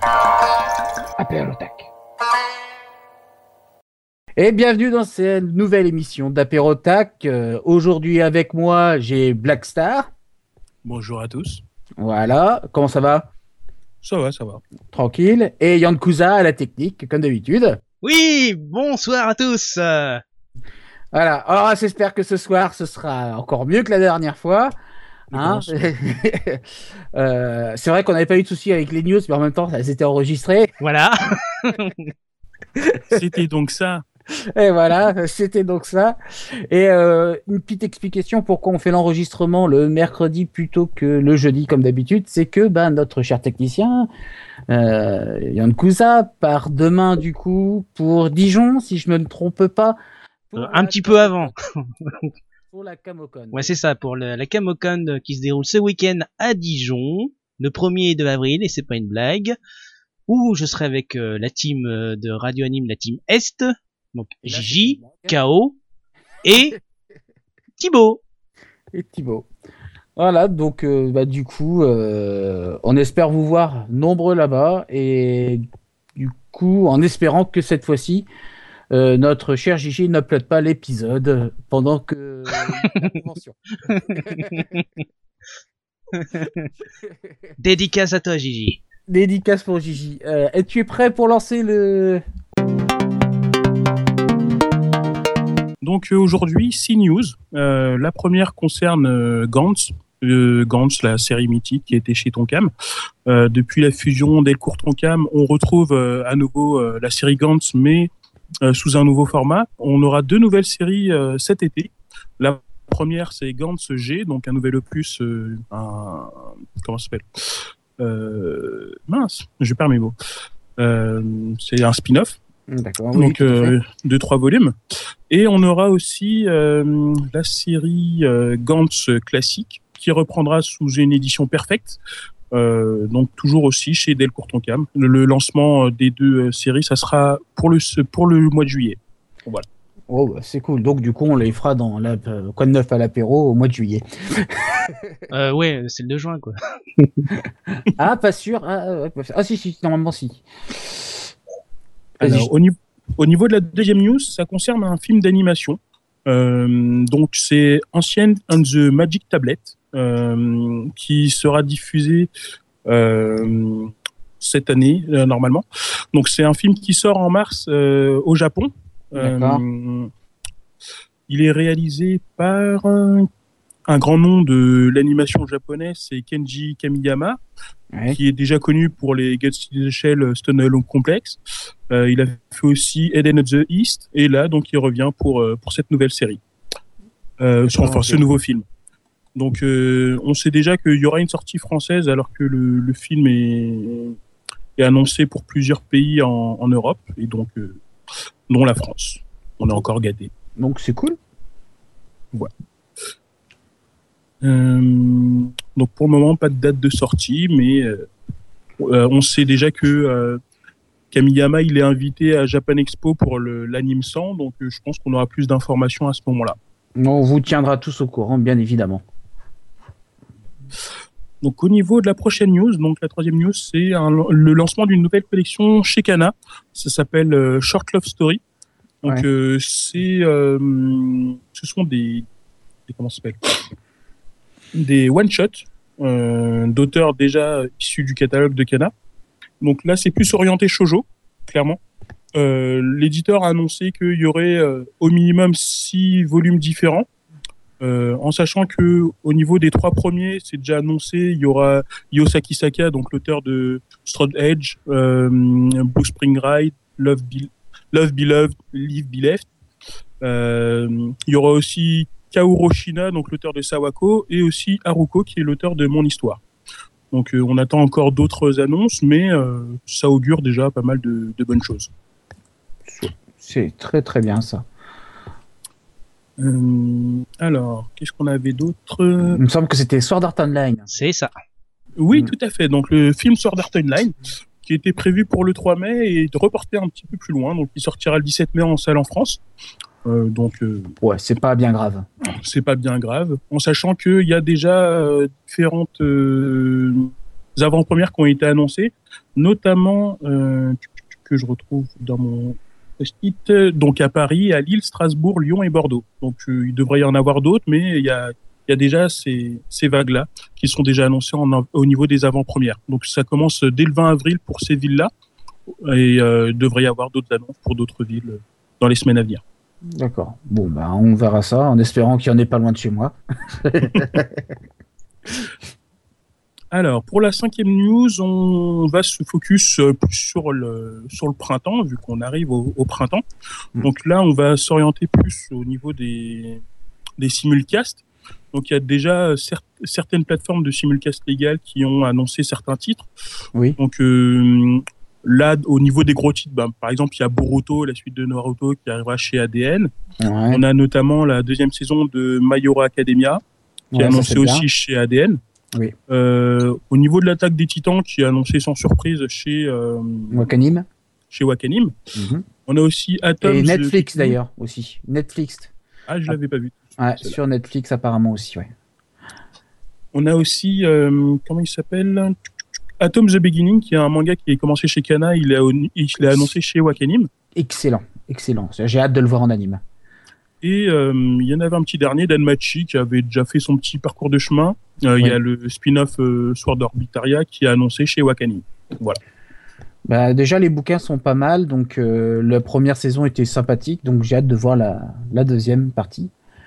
Apérotac. Et bienvenue dans cette nouvelle émission d'Apérotac. Aujourd'hui avec moi, j'ai Blackstar. Bonjour à tous. Voilà, comment ça va? Ça va, ça va. Tranquille. Et Yankuza à la technique, comme d'habitude. Oui, bonsoir à tous. Voilà, alors j'espère que ce soir, ce sera encore mieux que la dernière fois. Hein. C'est vrai qu'on n'avait pas eu de soucis avec les news, mais en même temps, elles étaient enregistrées. Voilà. C'était donc ça. Et voilà, c'était donc ça. Et une petite explication pourquoi on fait l'enregistrement le mercredi plutôt que le jeudi comme d'habitude, c'est que notre cher technicien Yankuza part demain du coup pour Dijon, si je me trompe pas. Un petit peu avant. Pour la Camocon. Ouais, c'est ça, pour la Camocon qui se déroule ce week-end à Dijon, le 1er et 2 avril, et c'est pas une blague, où je serai avec la team de Radio Anime, la team Est, donc Gigi, K.O. et Thibaut. Et Thibaut. Voilà, donc du coup, on espère vous voir nombreux là-bas, et du coup, en espérant que cette fois-ci, notre cher Gigi n'upload pas l'épisode pendant que la convention. Dédicace à toi, Gigi. Dédicace pour Gigi. Es-tu prêt pour lancer le... Donc aujourd'hui, 6 news. La première concerne Gantz. Gantz, la série mythique qui était chez Tonkam. Depuis la fusion Delcourt-Tonkam, on retrouve à nouveau la série Gantz, mais sous un nouveau format. On aura 2 nouvelles séries cet été. La première, c'est Gantz G, donc un nouvel opus, comment ça s'appelle mince, je perds mes mots. C'est un spin-off. D'accord. Donc 2-3 volumes. Et on aura aussi la série Gantz classique qui reprendra sous une édition perfecte. Donc toujours aussi chez Delcourt-Tonkam. Le lancement des 2 séries, ça sera pour le mois de juillet. Voilà. Oh, bah, c'est cool. Donc du coup, on les fera dans quoi de neuf à l'apéro au mois de juillet. Ouais, c'est le 2 juin, quoi. Ah, pas sûr. Ah, si, normalement si. Alors, au niveau de la deuxième news, ça concerne un film d'animation. Donc c'est Ancient and the Magic Tablet, qui sera diffusé cette année normalement. Donc c'est un film qui sort en mars au Japon. Il est réalisé par un grand nom de l'animation japonaise, c'est Kenji Kamiyama, qui est déjà connu pour les Ghost in the Shell Stone Alone Complex. Il a fait aussi Eden of the East, et là, donc, il revient pour cette nouvelle série. Ce nouveau film. Donc, on sait déjà qu'il y aura une sortie française, alors que le film est annoncé pour plusieurs pays en Europe, et donc, dont la France. On est encore gâtés. Donc, c'est cool. Voilà. Donc pour le moment pas de date de sortie, mais on sait déjà que Kamiyama il est invité à Japan Expo pour l'Anime 100, donc je pense qu'on aura plus d'informations à ce moment-là. On vous tiendra tous au courant, bien évidemment. Donc au niveau de la prochaine news, donc la troisième news, c'est le lancement d'une nouvelle collection chez Kana. Ça s'appelle Short Love Story. Donc ce sont des comment ça s'appelle, des one-shots d'auteurs déjà issus du catalogue de Kana. Donc là, c'est plus orienté shoujo, clairement. L'éditeur a annoncé qu'il y aurait au minimum 6 volumes différents, en sachant que au niveau des 3 premiers, c'est déjà annoncé, il y aura Yosaki Saka, donc l'auteur de Strode Edge, Blue Spring Ride, Love Beloved, Live Be Left. Il y aura aussi Kaoru Shina, donc l'auteur de Sawako, et aussi Haruko, qui est l'auteur de Mon Histoire. Donc on attend encore d'autres annonces, mais ça augure déjà pas mal de bonnes choses. C'est très très bien ça. Alors, qu'est-ce qu'on avait d'autre ? Il me semble que c'était Sword Art Online. C'est ça. Oui, tout à fait. Donc le film Sword Art Online, qui était prévu pour le 3 mai, est reporté un petit peu plus loin. Donc il sortira le 17 mai en salle en France. Ouais, c'est pas bien grave. C'est pas bien grave, en sachant qu'il y a déjà différentes avant-premières qui ont été annoncées, notamment que je retrouve dans mon post-it, donc à Paris, à Lille, Strasbourg, Lyon et Bordeaux. Donc il devrait y en avoir d'autres, mais il y a déjà ces vagues-là qui sont déjà annoncées au niveau des avant-premières. Donc ça commence dès le 20 avril pour ces villes-là et il devrait y avoir d'autres annonces pour d'autres villes dans les semaines à venir. D'accord. Bon, bah, on verra ça en espérant qu'il n'y en ait pas loin de chez moi. Alors, pour la 5e news, on va se focus plus sur le printemps, vu qu'on arrive au printemps. Donc là, on va s'orienter plus au niveau des simulcasts. Donc il y a déjà certaines plateformes de simulcast légales qui ont annoncé certains titres. Oui. Donc là, au niveau des gros titres, par exemple, il y a Boruto, la suite de Naruto qui arrivera chez ADN. Ouais. On a notamment la 2e saison de My Hero Academia qui est annoncée aussi chez ADN. Oui. Au niveau de l'attaque des Titans qui est annoncée sans surprise chez Wakanim. Mm-hmm. On a aussi Atoms. Et Netflix d'ailleurs aussi. Netflix. Ah, je l'avais pas vu. Ouais, sur Netflix apparemment aussi, ouais. On a aussi comment il s'appelle, Atom the Beginning, qui est un manga qui est commencé chez Kana, il est annoncé chez Wakanim. Excellent. J'ai hâte de le voir en anime. Et il y en avait un petit dernier, Danmachi, qui avait déjà fait son petit parcours de chemin. Il y a le spin-off Sword Orbitaria qui est annoncé chez Wakanim. Voilà. Bah, déjà, les bouquins sont pas mal, donc la première saison était sympathique, donc j'ai hâte de voir la deuxième partie.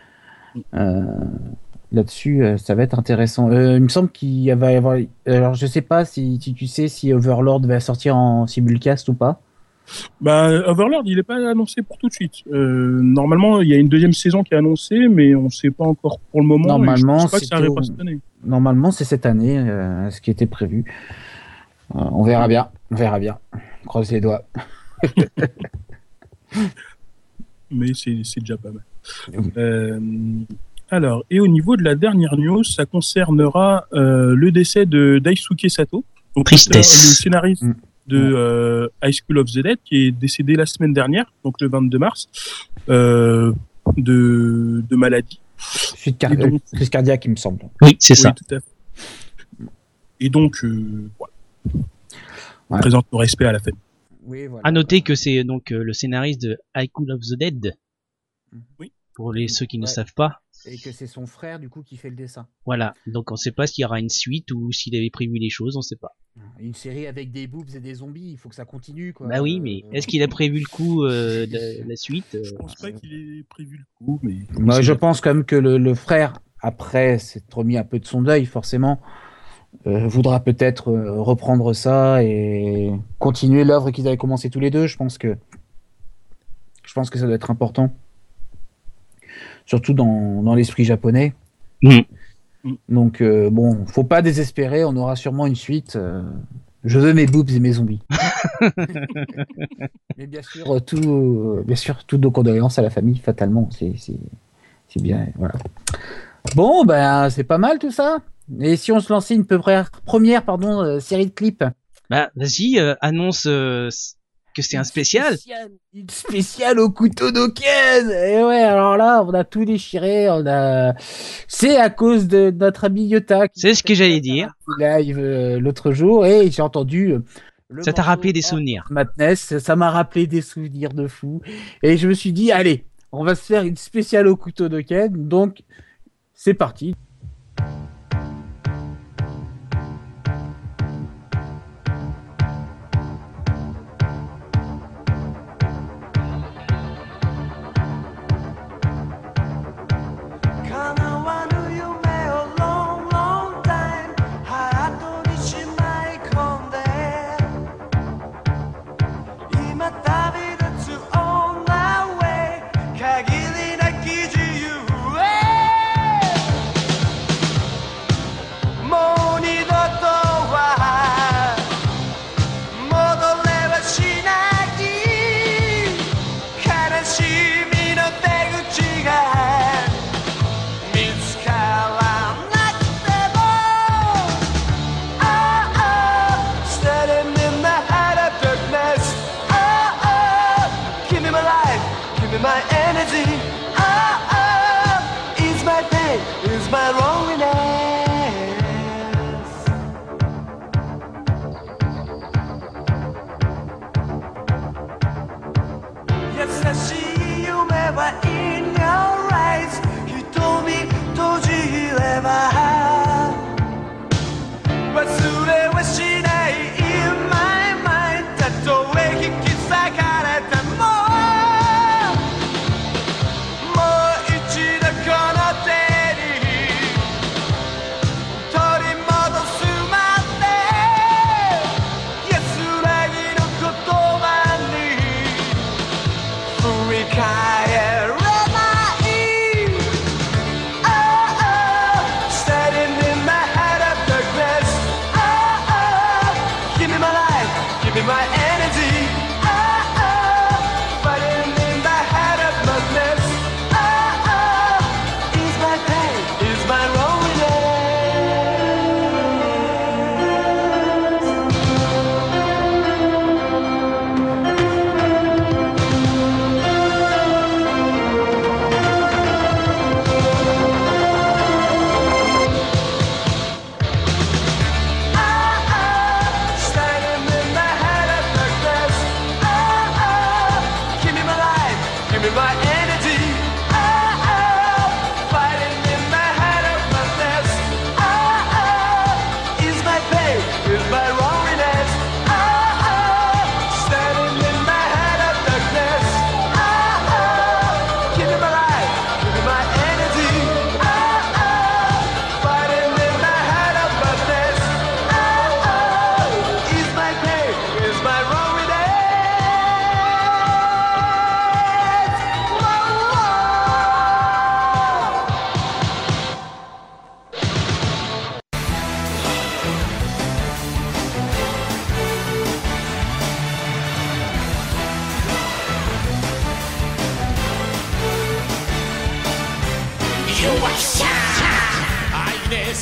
Là-dessus, ça va être intéressant. Il me semble qu'il va y avoir... Alors, je sais pas si tu sais si Overlord va sortir en simulcast ou pas. Overlord, il n'est pas annoncé pour tout de suite. Normalement, il y a une 2e saison qui est annoncée, mais on ne sait pas encore pour le moment. Normalement, je pense pas que ça arrivera cette année. Normalement, c'est cette année, ce qui était prévu. On verra bien. On croise les doigts. Mais c'est déjà pas mal. Alors, et au niveau de la dernière news, ça concernera le décès de Daisuke Sato, donc le scénariste de High School of the Dead, qui est décédé la semaine dernière, donc le 22 mars, de maladie. Crise cardiaque, il me semble. Oui, c'est ça. Tout à fait. Et donc, voilà. On présente nos respects à la famille. Oui, voilà. À noter que c'est donc le scénariste de High School of the Dead. Oui. Pour ceux qui ne savent pas. Et que c'est son frère du coup qui fait le dessin. Voilà, donc on ne sait pas s'il y aura une suite ou s'il avait prévu les choses, on ne sait pas. Une série avec des boobs et des zombies, il faut que ça continue quoi. Bah oui, mais est-ce qu'il a prévu le coup de la suite Je pense pas qu'il ait prévu le coup, mais... Moi, je pense quand même que le frère, après s'être remis un peu de son deuil, forcément, voudra peut-être reprendre ça et continuer l'œuvre qu'ils avaient commencé tous les deux. Je pense que ça doit être important. Surtout dans l'esprit japonais. Donc, bon, faut pas désespérer, on aura sûrement une suite. Je veux mes boobs et mes zombies. Mais bien sûr, toutes nos condoléances à la famille, fatalement. C'est bien, voilà. Bon, ben, c'est pas mal tout ça. Et si on se lançait une première série de clips? Bah, vas-y, annonce que c'est un spécial. Une spéciale au couteau d'Oken. Et ouais, alors là, on a tout déchiré. C'est à cause de notre ami Yota. C'est ce que j'allais dire. Live l'autre jour et j'ai entendu. Ça t'a rappelé des souvenirs. Madness, ça m'a rappelé des souvenirs de fou. Et je me suis dit, allez, on va se faire une spéciale au couteau d'Oken. Donc, c'est parti.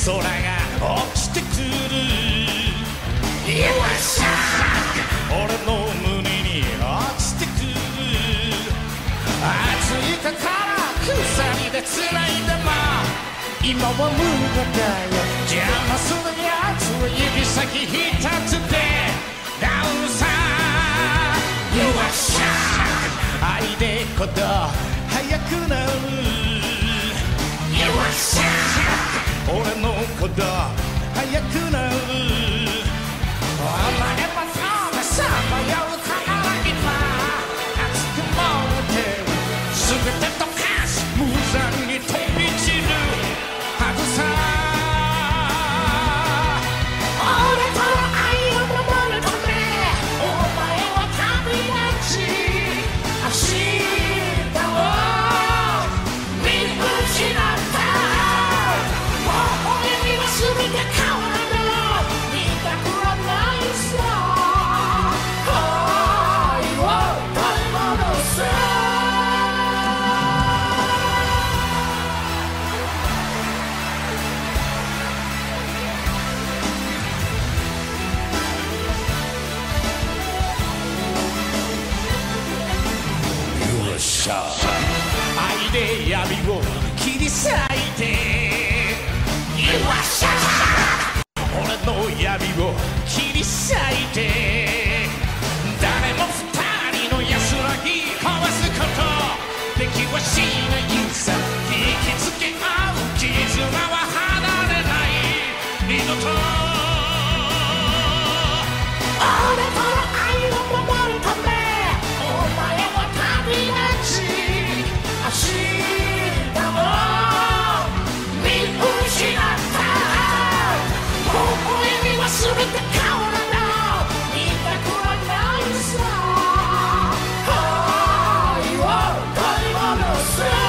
空が落ちてくるよっしゃ俺の胸に落ちてくる暑いかから鎖でつないでも今は無駄だよ邪魔するやつは指先一つでダウンさよっしゃ愛でこと早くなるよっしゃ俺のこと早くなる生まればそうださまようから今熱く燃えてる全て溶かし無残に飛び散るはずさ俺との愛を守るためお前は旅立ち明日を見失ったもう俺には全て変わらぬ見たくはないさ愛を取り戻せよっしゃ愛で闇を切り裂いてよっしゃ俺の闇を切り裂いて誰も二人の安らぎ交わすことできはしないさ引きつけ合う絆は離れない二度と俺との愛を守るためお前は旅立ち明日を見失ったもう俺には全て変わらない見たくはないさ愛を取り戻せ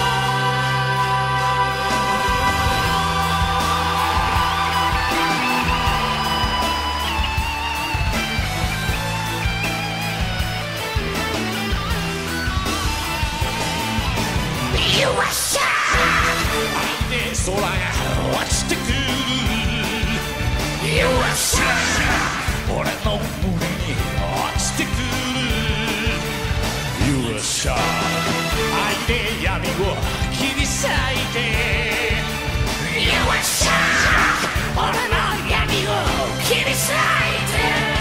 よっしゃ愛で空が落ちてくるよっしゃ俺の胸に落ちてくるよっしゃ愛で闇を切り裂いてよっしゃ俺の闇を切り裂いて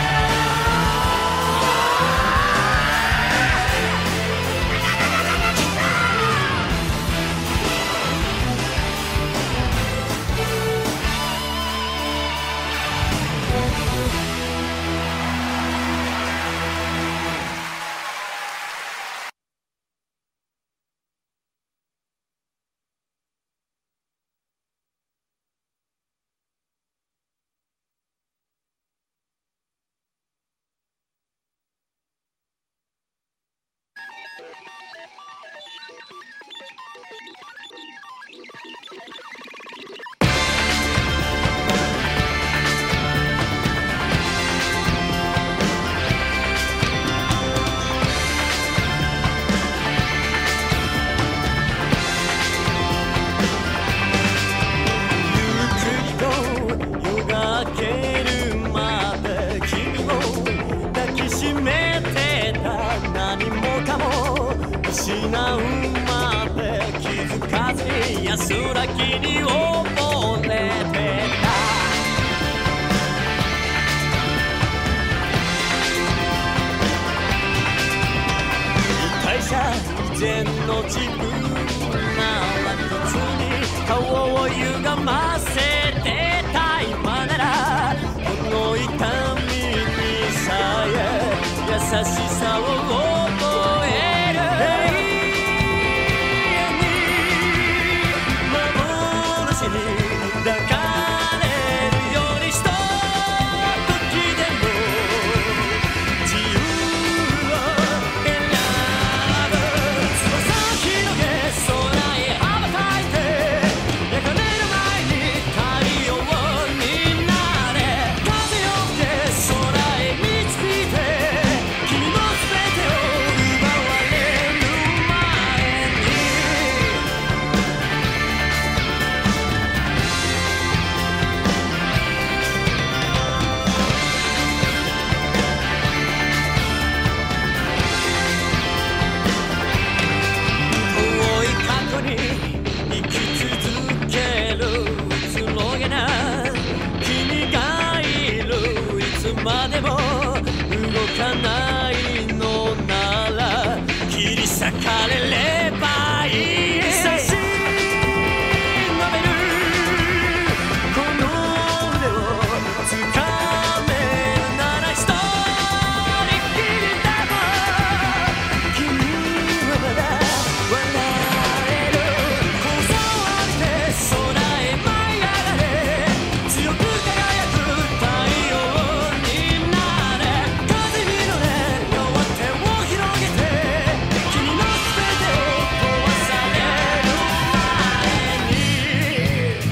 安らぎに溺れてた会社以前の自分なら一つに顔を歪ませてた今ならこの痛みにさえ優しさを覚える抱かれまでも動かないのなら切り裂かれればいい差し伸べるこの腕を掴めるなら一人きりでも君はまだ笑える空へ舞い上がれ強く輝く太陽になれ風に乗れ両手を広げて君の全てを壊される前に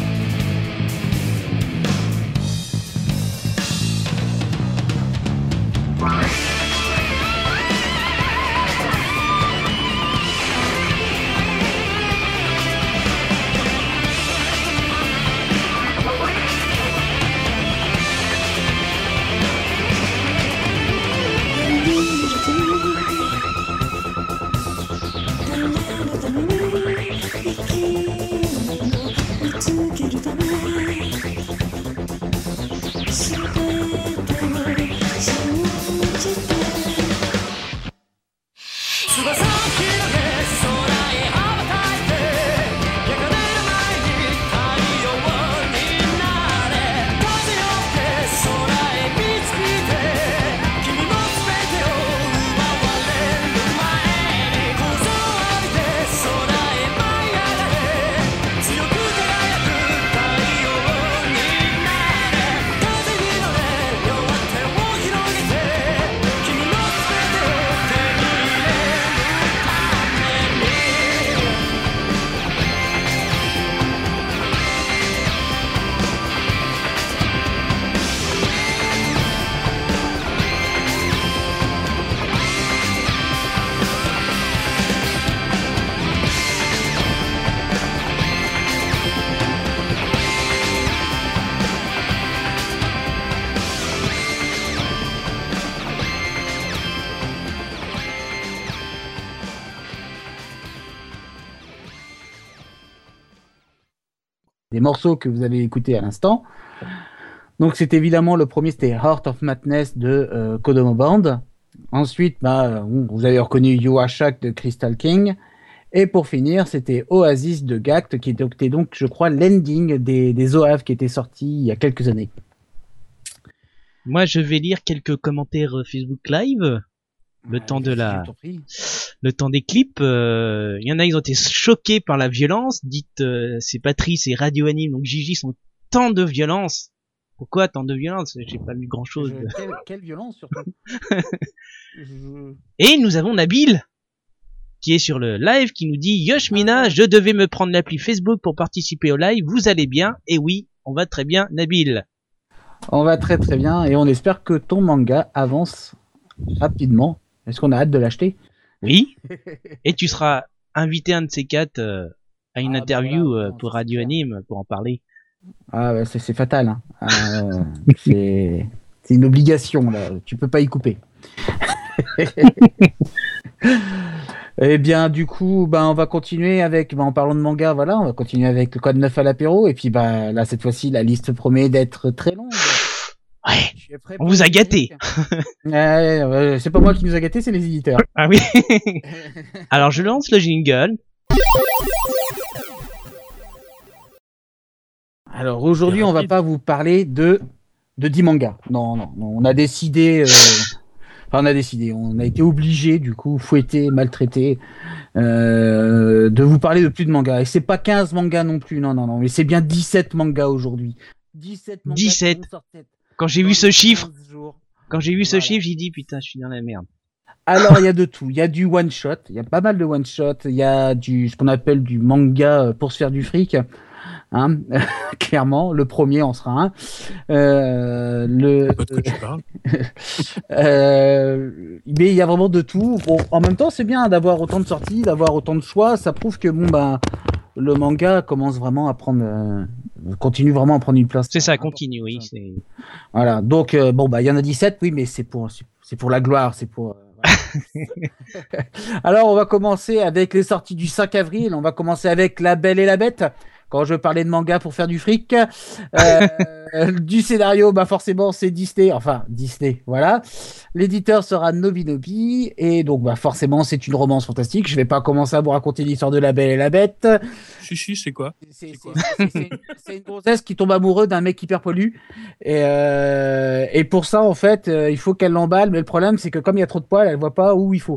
翼を広げ空へ羽ばたいて焼かれる前に太陽になれ風よけ空へ導いて君の全てを奪われる前に空を浴びて空へ舞い上がれ強く輝く太陽になれ風に乗れ両手を広げて君の全てを手に入れるために Des morceaux que vous avez écoutés à l'instant. Donc c'est évidemment le premier, c'était Heart of Madness de Kodomo Band. Ensuite, vous avez reconnu You Are Shocked de Crystal King. Et pour finir, c'était Oasis de Gact, qui était donc, je crois, l'ending des OAV qui était sorti il y a quelques années. Moi, je vais lire quelques commentaires Facebook Live. Le temps des clips. Il y en a, ils ont été choqués par la violence. Dites, c'est Patrice et Radio Anime, donc Gigi, sont tant de violence. Pourquoi tant de violence? J'ai pas lu grand chose. Quelle violence, surtout. Et nous avons Nabil, qui est sur le live, qui nous dit: Yoshmina, je devais me prendre l'appli Facebook pour participer au live. Vous allez bien? Et oui, on va très bien, Nabil. On va très très bien et on espère que ton manga avance rapidement. Est-ce qu'on a hâte de l'acheter? Oui. Et tu seras invité un de ces quatre à une interview pour Radio Anime pour en parler. Ah ouais, c'est fatal. Hein. C'est une obligation là. Tu peux pas y couper. Eh bien, du coup, on va continuer avec, en parlant de manga, voilà, on va continuer avec le Code 9 à l'apéro. Et puis, là, cette fois-ci, la liste promet d'être très longue. Ouais, on vous a gâté. C'est pas moi qui nous a gâté, c'est les éditeurs. Ah oui. Alors, je lance le jingle. Alors, aujourd'hui, on va pas vous parler de 10 mangas. Non, on a décidé... on a été obligé, du coup, fouetté, maltraité, de vous parler de plus de mangas. Et c'est pas 15 mangas non plus, non, mais c'est bien 17 mangas aujourd'hui. 17 mangas. 17. Quand j'ai vu ce chiffre, j'ai dit putain, je suis dans la merde. Alors, il y a de tout. Il y a du one shot, il y a pas mal de one shot, il y a ce qu'on appelle du manga pour se faire du fric. Hein, clairement, le premier en sera un. Pas de quoi tu parles. Mais il y a vraiment de tout. Bon, en même temps, c'est bien d'avoir autant de sorties, d'avoir autant de choix. Ça prouve que le manga commence vraiment à continue vraiment à prendre une place. C'est ça, continue, oui. Voilà. Donc, il y en a 17, oui, mais c'est pour la gloire, c'est pour. Alors, on va commencer avec les sorties du 5 avril. On va commencer avec La Belle et la Bête. quand je parlais de manga pour faire du fric. Du scénario, bah forcément c'est Disney, enfin Disney, voilà. L'éditeur sera Nobinobi et donc bah forcément c'est une romance fantastique. Je vais pas commencer à vous raconter l'histoire de La Belle et la Bête. Si, c'est quoi? C'est une grossesse qui tombe amoureux d'un mec hyper pollu et pour ça en fait il faut qu'elle l'emballe, mais le problème c'est que comme il y a trop de poils, elle voit pas où il faut.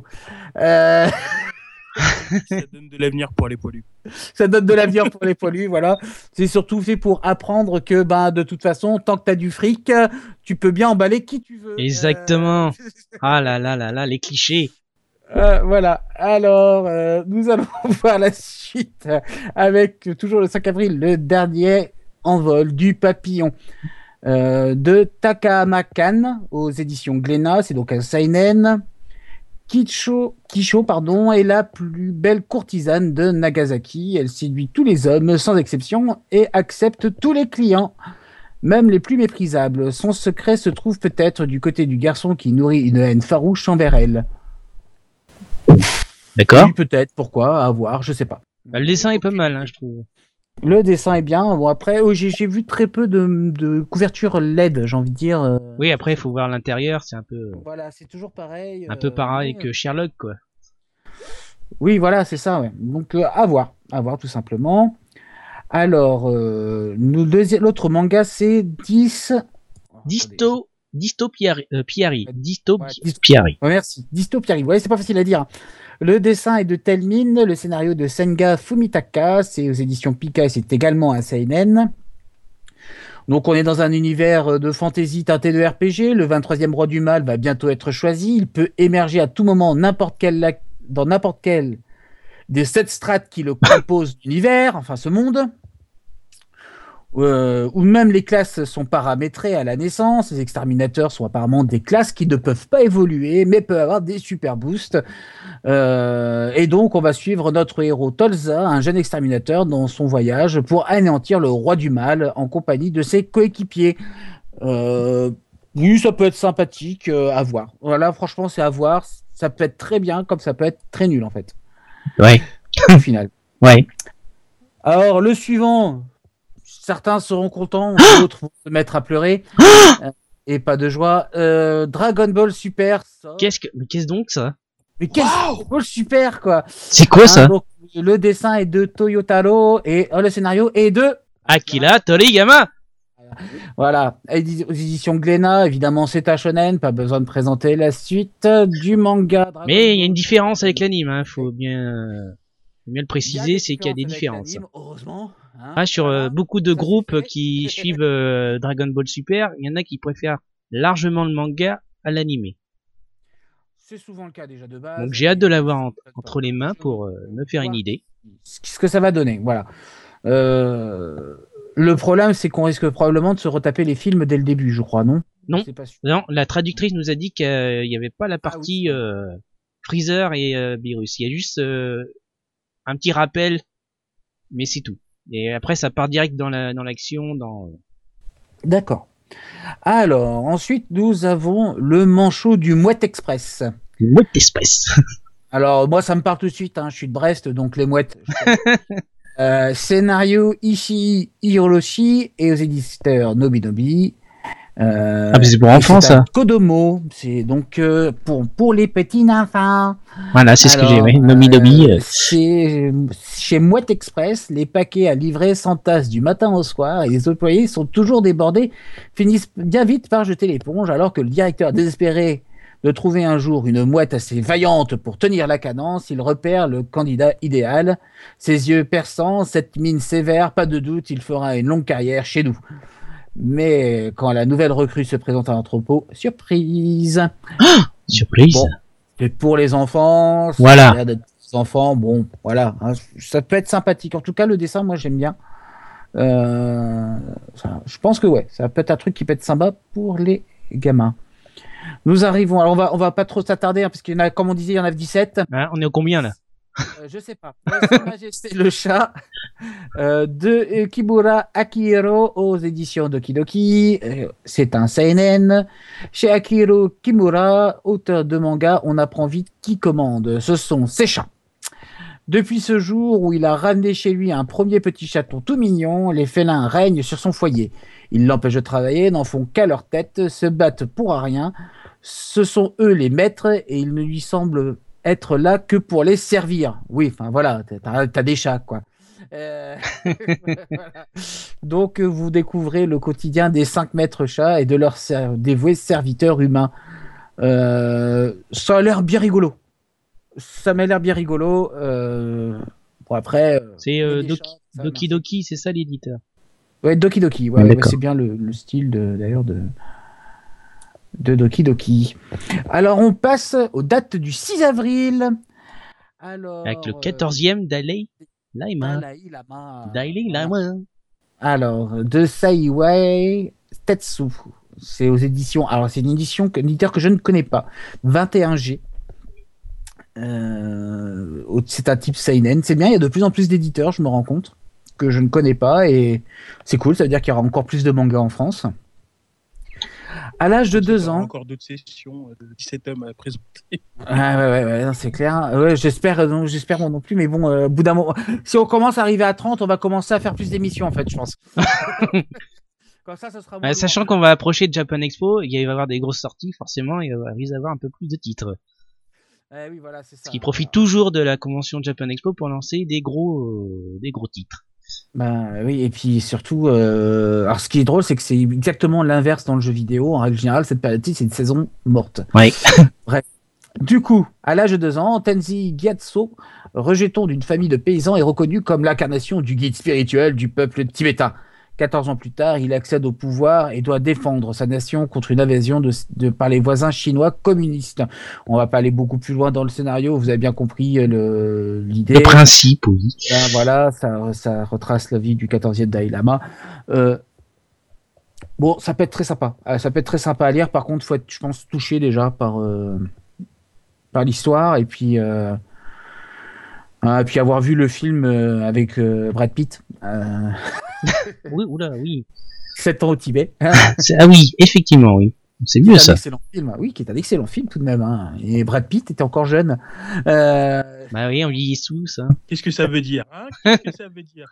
Ça donne de l'avenir pour les poilus. Ça donne de l'avenir pour les poilus, voilà. C'est surtout fait pour apprendre que, ben, de toute façon, tant que t'as du fric, tu peux bien emballer qui tu veux. Exactement. Ah là là là là, les clichés. Voilà. Alors, nous allons voir la suite avec toujours le 5 avril, le dernier envol du papillon. De Takahama Kan aux éditions Glénat, c'est donc un seinen. Kisho, est la plus belle courtisane de Nagasaki. Elle séduit tous les hommes sans exception et accepte tous les clients, même les plus méprisables. Son secret se trouve peut-être du côté du garçon qui nourrit une haine farouche envers elle. D'accord. Oui, peut-être, pourquoi, à voir, je sais pas. Bah, le dessin est pas mal, hein, je trouve. Le dessin est bien. Bon, après, j'ai vu très peu de couverture LED, j'ai envie de dire. Oui, après, il faut voir l'intérieur, c'est un peu, Voilà, c'est toujours pareil. un peu pareil mais- que Sherlock, quoi. Oui, voilà, c'est ça, ouais. Donc, à voir tout simplement. Alors, l'autre manga, c'est 10... Distopiari. Ouais, Distopiari. Ouais, merci. Dystopiari. Ouais, c'est pas facile à dire. Le dessin est de Telmin, le scénario de Senga Fumitaka, c'est aux éditions Pika et c'est également un seinen. Donc on est dans un univers de fantasy teinté de RPG, le 23e roi du mal va bientôt être choisi, il peut émerger à tout moment dans n'importe quel des 7 strates qui le composent d'univers, enfin ce monde. Où même les classes sont paramétrées à la naissance. Les exterminateurs sont apparemment des classes qui ne peuvent pas évoluer, mais peuvent avoir des super boosts. Et donc, on va suivre notre héros Tolza, un jeune exterminateur, dans son voyage pour anéantir le roi du mal en compagnie de ses coéquipiers. Oui, ça peut être sympathique à voir. Voilà, franchement, c'est à voir. Ça peut être très bien, comme ça peut être très nul, en fait, Ouais. au final. Ouais. Alors, le suivant... Certains seront contents, d'autres vont se mettre à pleurer. Et pas de joie. Dragon Ball Super. Mais qu'est-ce donc, ça? Mais qu'est-ce que Dragon Ball Super, quoi? C'est quoi, ça? Donc, le dessin est de Toyotaro et le scénario est de... Akira Toriyama. Voilà. Aux éditions Glénat, évidemment, c'est un shonen. Pas besoin de présenter la suite du manga. Dragon Mais il y a Ball. une différence avec l'anime, hein. Faut bien le préciser, c'est qu'il y a des avec différences. l'anime, heureusement. Hein, Ah, sur voilà. beaucoup de Ça, groupes c'est fait. qui suivent Dragon Ball Super, il y en a qui préfèrent largement le manga à l'animé. C'est souvent le cas déjà de base. Donc j'ai hâte de l'avoir entre les mains pour me faire une idée. Ce que ça va donner, voilà. Le problème, c'est qu'on risque probablement de se retaper les films dès le début, je crois, non? Non. C'est pas sûr. Non, la traductrice nous a dit qu'il n'y avait pas la partie Freezer et Beerus. Il y a juste un petit rappel, mais c'est tout. Et après, ça part direct dans l'action, D'accord. Alors, ensuite, nous avons le manchot du Mouette Express. Mouette Express. Alors, moi, ça me parle tout de suite, hein, je suis de Brest, donc les mouettes. Scénario Ishii Hiroloshi et aux éditeurs Nobinobi. Ah, mais c'est pour enfants, c'est un ça. Kodomo, c'est donc pour les petits enfants. Voilà, c'est ce que j'ai, Alors, oui. Nomi. C'est chez Mouette Express, les paquets à livrer s'entassent du matin au soir et les employés sont toujours débordés, finissent bien vite par jeter l'éponge alors que le directeur désespéré de trouver un jour une mouette assez vaillante pour tenir la cadence, il repère le candidat idéal. Ses yeux perçants, cette mine sévère, pas de doute, il fera une longue carrière chez nous. Mais quand la nouvelle recrue se présente à l'entrepôt, surprise. Surprise. Bon, c'est pour les enfants. Ça Voilà. a l'air d'être des enfants, bon, voilà. Hein, ça peut être sympathique. En tout cas, le dessin, moi, j'aime bien. Je pense que ouais, ça peut être un truc qui peut être sympa pour les gamins. Nous arrivons. Alors, on va pas trop s'attarder, hein, parce qu'il y en a, comme on disait, il y en a 17. Hein, on est au combien, là? Je sais pas. Sa Majesté le chat de Kibura Akihiro aux éditions Doki Doki. C'est un seinen. Chez Akihiro Kimura, auteur de manga, on apprend vite qui commande. Ce sont ses chats. Depuis ce jour où il a ramené chez lui un premier petit chaton tout mignon, les félins règnent sur son foyer. Ils l'empêchent de travailler, n'en font qu'à leur tête, se battent pour rien. Ce sont eux les maîtres et il ne lui semble être là que pour les servir. Oui, enfin voilà, t'as des chats, quoi. Voilà. Donc, vous découvrez le quotidien des 5 maîtres chats et de leurs dévoués serviteurs humains. Ça a l'air bien rigolo. Ça m'a l'air bien rigolo. Bon, après. C'est il y a des Doki, chats, ça Doki marche. Doki, c'est ça l'éditeur. Ouais, Doki Doki. Ouais, Ah, ouais, d'accord. c'est bien le style d'ailleurs de Doki Doki. Alors, on passe aux dates du 6 avril. Alors, Avec le 14e Dalai Lama. Dalai Lama. Dalai Voilà. Lama. Alors, de Saiwei Tetsu. C'est aux éditions. Alors, c'est un éditeur que je ne connais pas. 21G. C'est un type seinen. C'est bien, il y a de plus en plus d'éditeurs, je me rends compte, que je ne connais pas. Et c'est cool, ça veut dire qu'il y aura encore plus de mangas en France. À l'âge de 2 ans. Encore d'autres sessions de 17 tomes à présenter. Ouais, non, c'est clair. Ouais, j'espère moi non plus, mais bon, au bout d'un moment, si on commence à arriver à 30, on va commencer à faire plus d'émissions, en fait, je pense. Comme ça sera moins Sachant lourd. qu'on va approcher de Japan Expo, il va y avoir des grosses sorties, forcément, il risque d'avoir un peu plus de titres. Oui, voilà, c'est ça. Parce qu'ils profitent toujours de la convention de Japan Expo pour lancer des gros titres. Bah oui, et puis surtout, alors ce qui est drôle, c'est que c'est exactement l'inverse dans le jeu vidéo. En règle générale, cette période-ci, c'est une saison morte. Ouais. Du coup, à l'âge de 2 ans, Tenzi Gyatso, rejeton d'une famille de paysans, est reconnu comme l'incarnation du guide spirituel du peuple tibétain. 14 ans plus tard, il accède au pouvoir et doit défendre sa nation contre une invasion par les voisins chinois communistes. On va pas aller beaucoup plus loin dans le scénario, vous avez bien compris l'idée. Le principe, oui. Là, voilà, ça retrace la vie du 14e Dalai Lama. Bon, ça peut être très sympa. Ça peut être très sympa à lire. Par contre, il faut être, je pense, touché déjà par l'histoire et puis avoir vu le film avec Brad Pitt. Oui, oula, oui. 7 ans au Tibet. Ah oui, effectivement, oui. C'est mieux Un ça. excellent film. Oui, qui est un excellent film tout de même. Hein. Et Brad Pitt était encore jeune. Bah oui, on vieillit tous, hein. Qu'est-ce que ça veut dire, hein? Qu'est-ce que ça veut dire?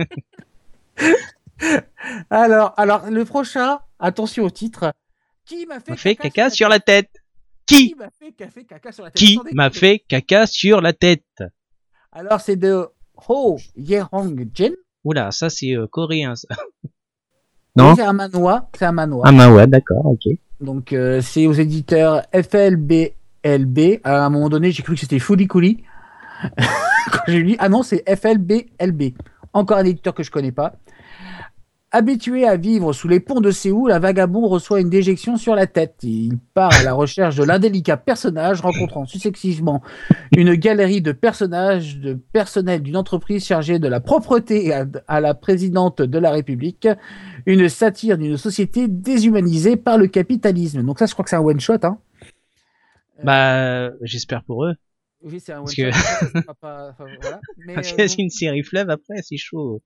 Alors, le prochain, attention au titre. Qui m'a M'a fait fait caca sur la tête. Qui Qui m'a fait caca sur la tête? Qui Sans m'a déconner. fait caca sur la tête? Alors, c'est de Ho Ye-hong Jin. Oula, ça c'est coréen, ça. Oui, Non? c'est un manoir. C'est un manoir. Ah bah ouais, d'accord, ok. Donc, c'est aux éditeurs FLBLB. À un moment donné, j'ai cru que c'était Fooly-Cooly. Quand j'ai lu, ah non, c'est FLBLB. Encore un éditeur que je connais pas. Habitué à vivre sous les ponts de Séoul, un vagabond reçoit une déjection sur la tête. Il part à la recherche de l'indélicat personnage, rencontrant successivement une galerie de personnages de personnel d'une entreprise chargée de la propreté à la présidente de la République, une satire d'une société déshumanisée par le capitalisme. Donc ça, je crois que c'est un one-shot. Hein. Bah, j'espère pour eux. Oui, c'est un parce one-shot. que- Ça sera pas- enfin, voilà. Mais, Parce que bon. c'est une série fleuve après, c'est chaud.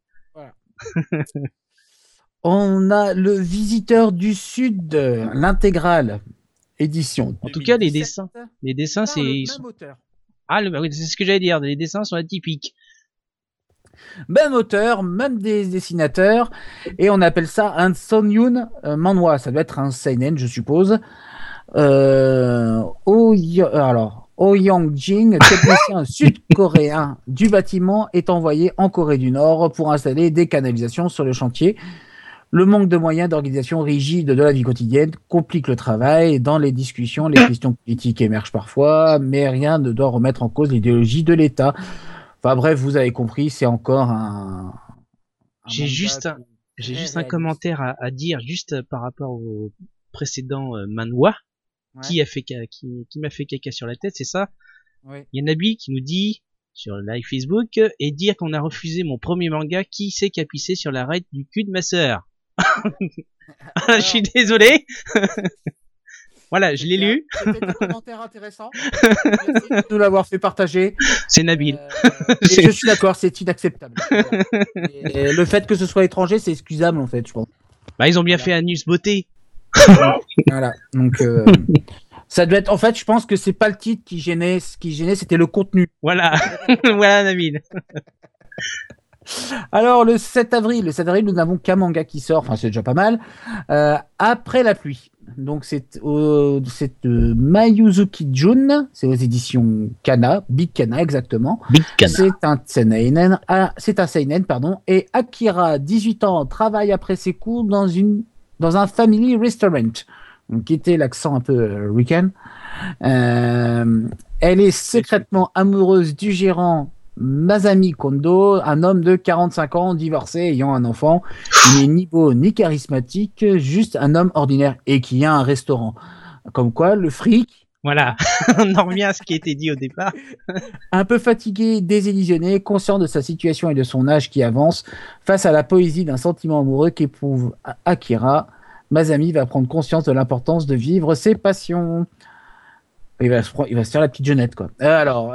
On a le Visiteur du Sud, l'intégrale édition. En tout cas, les 2017. dessins, Par c'est... le ils même sont- auteur. Ah, bah oui, c'est ce que j'allais dire. Les dessins sont atypiques. Même auteur, même des dessinateurs, et on appelle ça un Sonyun manhwa. Ça doit être un seinen, je suppose. Oh Young-jin, technicien sud-coréen du bâtiment, est envoyé en Corée du Nord pour installer des canalisations sur le chantier. Le manque de moyens d'organisation rigide de la vie quotidienne complique le travail. Dans les discussions, les questions politiques émergent parfois, mais rien ne doit remettre en cause l'idéologie de l'État. Enfin bref, vous avez compris, c'est encore un J'ai manga juste un- très J'ai juste un réaliste. commentaire à dire, juste par rapport au précédent manhwa. Ouais. Qui m'a fait caca sur la tête, c'est ça? Ouais. Il y a Nabi qui nous dit sur le live Facebook et dire qu'on a refusé mon premier manga, qui c'est qui a pissé sur la raide du cul de ma sœur. Je suis désolé. Voilà, je l'ai lu. C'était un commentaire intéressant. Merci de nous l'avoir fait partager. C'est Nabil. Et je suis d'accord, c'est inacceptable. Voilà. Et le fait que ce soit étranger, c'est excusable en fait, je pense. Bah ils ont bien Voilà. fait Anus Beauté. Voilà. Donc Ça doit être, en fait, je pense que c'est pas le titre qui gênait. Ce qui gênait, c'était le contenu. Voilà, voilà Nabil. Alors, le 7 avril, nous n'avons qu'un manga qui sort. Enfin, c'est déjà pas mal. Après la pluie. Donc, c'est Mayuzuki Jun. C'est aux éditions Kana, Big Kana exactement. Big Kana. C'est un seinen, pardon. Et Akira, 18 ans, travaille après ses cours dans un family restaurant. Donc, quittez l'accent un peu ricain. Elle est secrètement amoureuse du gérant Masami Kondo, un homme de 45 ans, divorcé, ayant un enfant. Il n'est ni beau ni charismatique, juste un homme ordinaire et qui a un restaurant. Comme quoi, le fric, Voilà, on en revient à ce qui a été dit au départ. un peu fatigué, désillusionné, conscient de sa situation et de son âge qui avance, face à la poésie d'un sentiment amoureux qu'éprouve Akira, Masami va prendre conscience de l'importance de vivre ses passions. Il va se faire la petite jeunette, quoi. Alors,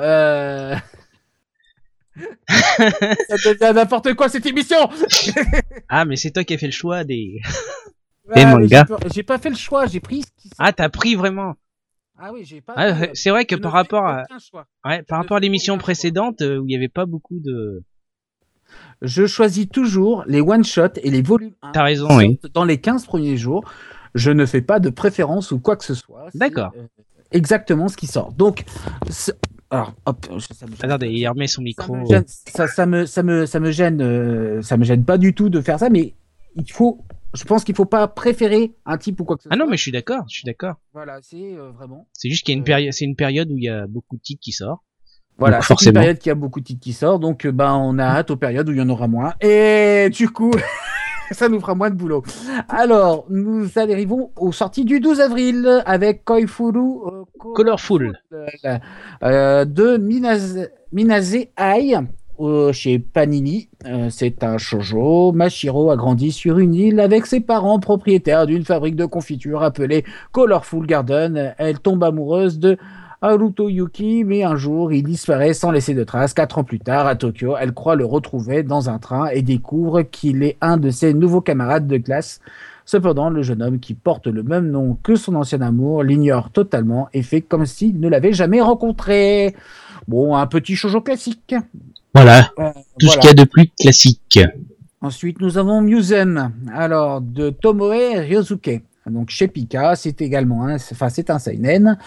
ça devient n'importe quoi cette émission. Ah, mais c'est toi qui as fait le choix des... Mais manga. j'ai pas fait le choix, j'ai pris ce qui Ah, t'as pris vraiment. Ah oui, j'ai pas. Ah, c'est vrai que je ne par fais rapport à... aucun choix. Ouais, par ne rapport à fais l'émission aucun choix. précédente, où il y avait pas beaucoup de... Je choisis toujours les one-shots et les volumes 1 T'as raison, qui oui. sortent dans les 15 premiers jours. Je ne fais pas de préférence ou quoi que ce soit. C'est, D'accord. exactement ce qui sort. Donc, alors, hop, Attendez, il remet son ça micro. me gêne, ça me gêne, ça me gêne pas du tout de faire ça, mais je pense qu'il faut pas préférer un type ou quoi que ce Ah soit. non, mais je suis d'accord, je suis d'accord. Voilà, c'est vraiment. C'est juste qu'il y a une période, c'est une période où il y a beaucoup de titres qui sortent. Voilà, Donc, c'est une forcément. période qui a beaucoup de titres qui sortent, donc on a hâte aux périodes où il y en aura moins. Et du coup, ça nous fera moins de boulot. Alors, nous arrivons aux sorties du 12 avril avec Koifuru Colorful. De Minase Ai chez Panini. C'est un shoujo. Mashiro a grandi sur une île avec ses parents propriétaires d'une fabrique de confiture appelée Colorful Garden. Elle tombe amoureuse de Haruto Yuki, mais un jour, il disparaît sans laisser de traces. 4 ans plus tard, à Tokyo, elle croit le retrouver dans un train et découvre qu'il est un de ses nouveaux camarades de classe. Cependant, le jeune homme qui porte le même nom que son ancien amour l'ignore totalement et fait comme s'il ne l'avait jamais rencontré. Bon, un petit shoujo classique. Voilà, tout ce Voilà. qu'il y a de plus classique. Ensuite, nous avons Musen, alors de Tomoe Ryosuke. Donc chez Pika, c'est également c'est un seinen.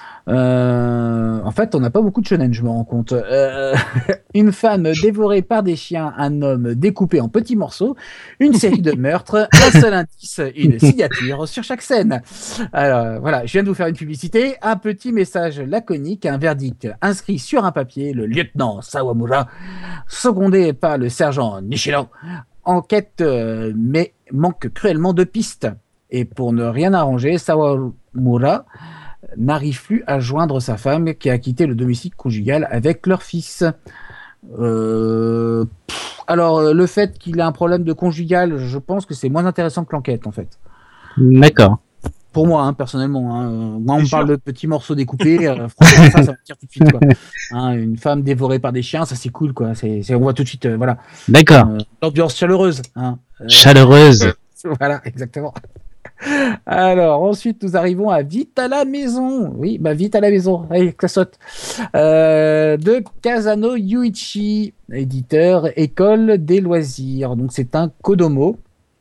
En fait, on n'a pas beaucoup de shonen, je me rends compte. Une femme dévorée par des chiens, un homme découpé en petits morceaux, une série de meurtres, un seul indice, une signature sur chaque scène. Alors voilà, je viens de vous faire une publicité, un petit message laconique, un verdict inscrit sur un papier, le lieutenant Sawamura, secondé par le sergent Nishiro, enquête mais manque cruellement de pistes. Et pour ne rien arranger, Sawamura n'arrive plus à joindre sa femme qui a quitté le domicile conjugal avec leur fils. Alors, le fait qu'il ait un problème de conjugal, je pense que c'est moins intéressant que l'enquête, en fait. D'accord. Pour moi, hein, personnellement. Hein. Moi, on me sûr. parle de petits morceaux découpés. Franchement, ça me tire tout de suite. Quoi. Hein, une femme dévorée par des chiens, ça c'est cool. Quoi. On voit tout de suite, voilà. D'accord. L'ambiance chaleureuse. Hein. Chaleureuse. Voilà, exactement. Alors, ensuite, nous arrivons à Vite à la maison. Oui, Vite à la maison. Allez, que ça saute. De Kazano Yuichi, éditeur École des loisirs. Donc, c'est un Kodomo.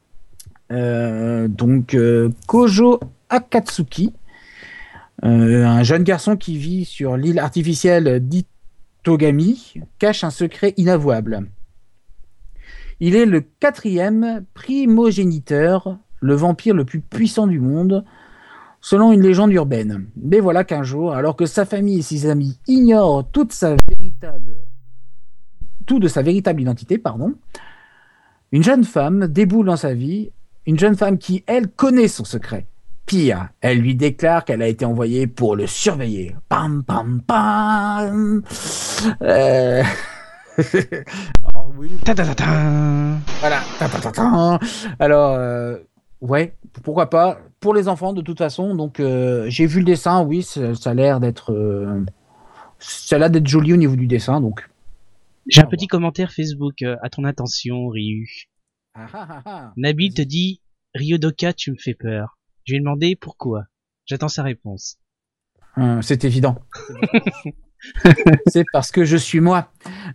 Kojo Akatsuki, un jeune garçon qui vit sur l'île artificielle d'Itogami, cache un secret inavouable. Il est le 4e primogéniteur, le vampire le plus puissant du monde, selon une légende urbaine. Mais voilà qu'un jour, alors que sa famille et ses amis ignorent tout de sa véritable identité, une jeune femme déboule dans sa vie, une jeune femme qui, elle, connaît son secret. Pire, elle lui déclare qu'elle a été envoyée pour le surveiller. Pam, pam, pam. Alors, oui, Ta ta ta ta. voilà. Ta, ta, ta, ta. Alors, ouais, pourquoi pas. Pour les enfants, de toute façon. Donc, j'ai vu le dessin. Oui, ça a l'air d'être, joli au niveau du dessin. Donc, J'ai un petit commentaire Facebook à ton attention, Ryu. Nabil te dit Ryodoka, tu me fais peur. Je lui ai demandé pourquoi. J'attends sa réponse. C'est évident. C'est parce que je suis moi.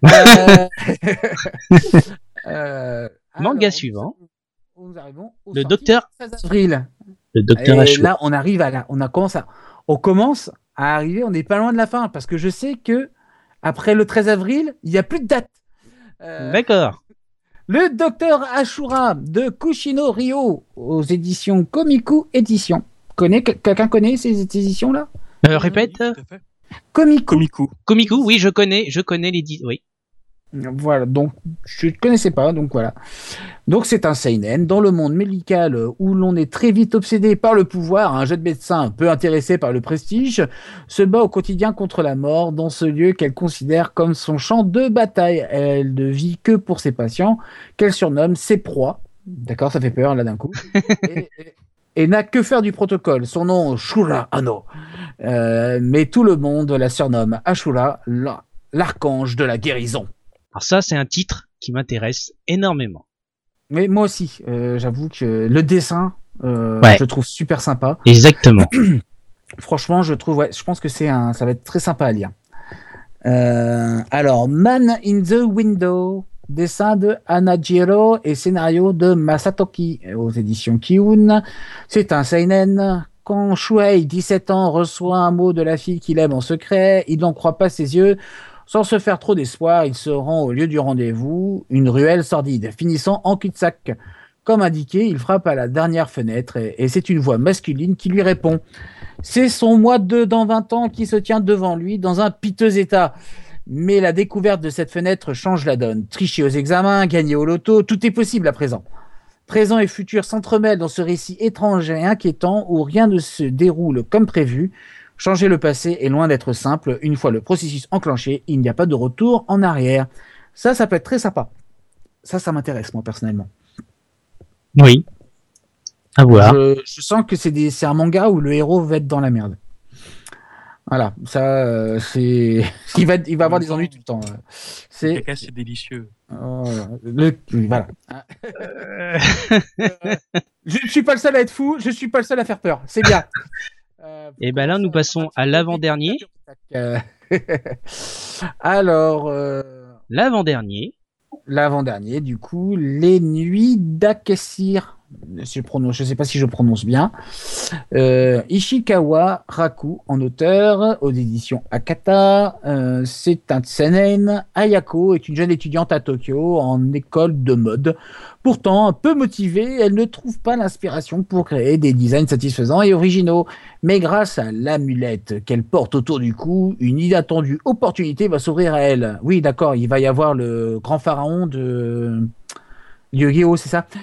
Manga alors, suivant. nous arrivons au Le sorties docteur- du 13 avril. Le docteur Et Ashura. là, on arrive on commence à arriver, on n'est pas loin de la fin, parce que je sais que après le 13 avril, il n'y a plus de date. D'accord. Le docteur Ashura de Kushino Ryo aux éditions Komiku Édition. Quelqu'un connaît ces éditions-là? Répète. Tout à fait. Komiku. Komiku. Komiku, oui, je connais oui. Voilà, donc je ne connaissais pas, donc voilà. Donc c'est un seinen dans le monde médical où l'on est très vite obsédé par le pouvoir, un jeune médecin peu intéressé par le prestige se bat au quotidien contre la mort dans ce lieu qu'elle considère comme son champ de bataille. Elle ne vit que pour ses patients, qu'elle surnomme ses proies. D'accord, ça fait peur là d'un coup. Et n'a que faire du protocole. Son nom, Shura Ano. Mais tout le monde la surnomme Ashura, l'archange de la guérison. Alors ça, c'est un titre qui m'intéresse énormément. Mais moi aussi, j'avoue que le dessin, Ouais. je trouve super sympa. Exactement. Franchement, je pense que ça va être très sympa à lire. Alors, Man in the Window, dessin de Anajiro et scénario de Masatoki aux éditions Kiun. C'est un seinen. Quand Shuei, 17 ans, reçoit un mot de la fille qu'il aime en secret, il n'en croit pas ses yeux. Sans se faire trop d'espoir, il se rend au lieu du rendez-vous, une ruelle sordide, finissant en cul-de-sac. Comme indiqué, il frappe à la dernière fenêtre et c'est une voix masculine qui lui répond. C'est son moi de dans 20 ans qui se tient devant lui dans un piteux état. Mais la découverte de cette fenêtre change la donne. Tricher aux examens, gagner au loto, tout est possible à présent. Présent et futur s'entremêlent dans ce récit étrange et inquiétant où rien ne se déroule comme prévu. Changer le passé est loin d'être simple. Une fois le processus enclenché, il n'y a pas de retour en arrière. Ça peut être très sympa. Ça m'intéresse, moi, personnellement. Oui. À voir. Je sens que c'est un manga où le héros va être dans la merde. Voilà, ça, c'est... Il va avoir des ennuis tout le temps. Le caca, c'est délicieux. Voilà. Je ne suis pas le seul à être fou, je ne suis pas le seul à faire peur. C'est bien. Et ben là, nous passons à l'avant-dernier. Alors, L'avant-dernier. l'avant-dernier, du coup, Les Nuits d'Akessir. Je sais pas si je prononce bien. Ishikawa Raku en auteur aux éditions Akata. C'est un seinen. Ayako est une jeune étudiante à Tokyo en école de mode. Pourtant, un peu motivée, elle ne trouve pas l'inspiration pour créer des designs satisfaisants et originaux. Mais grâce à l'amulette qu'elle porte autour du cou, une inattendue opportunité va s'ouvrir à elle. Oui, d'accord, il va y avoir le grand pharaon de Yu-Gi-Oh, c'est ça.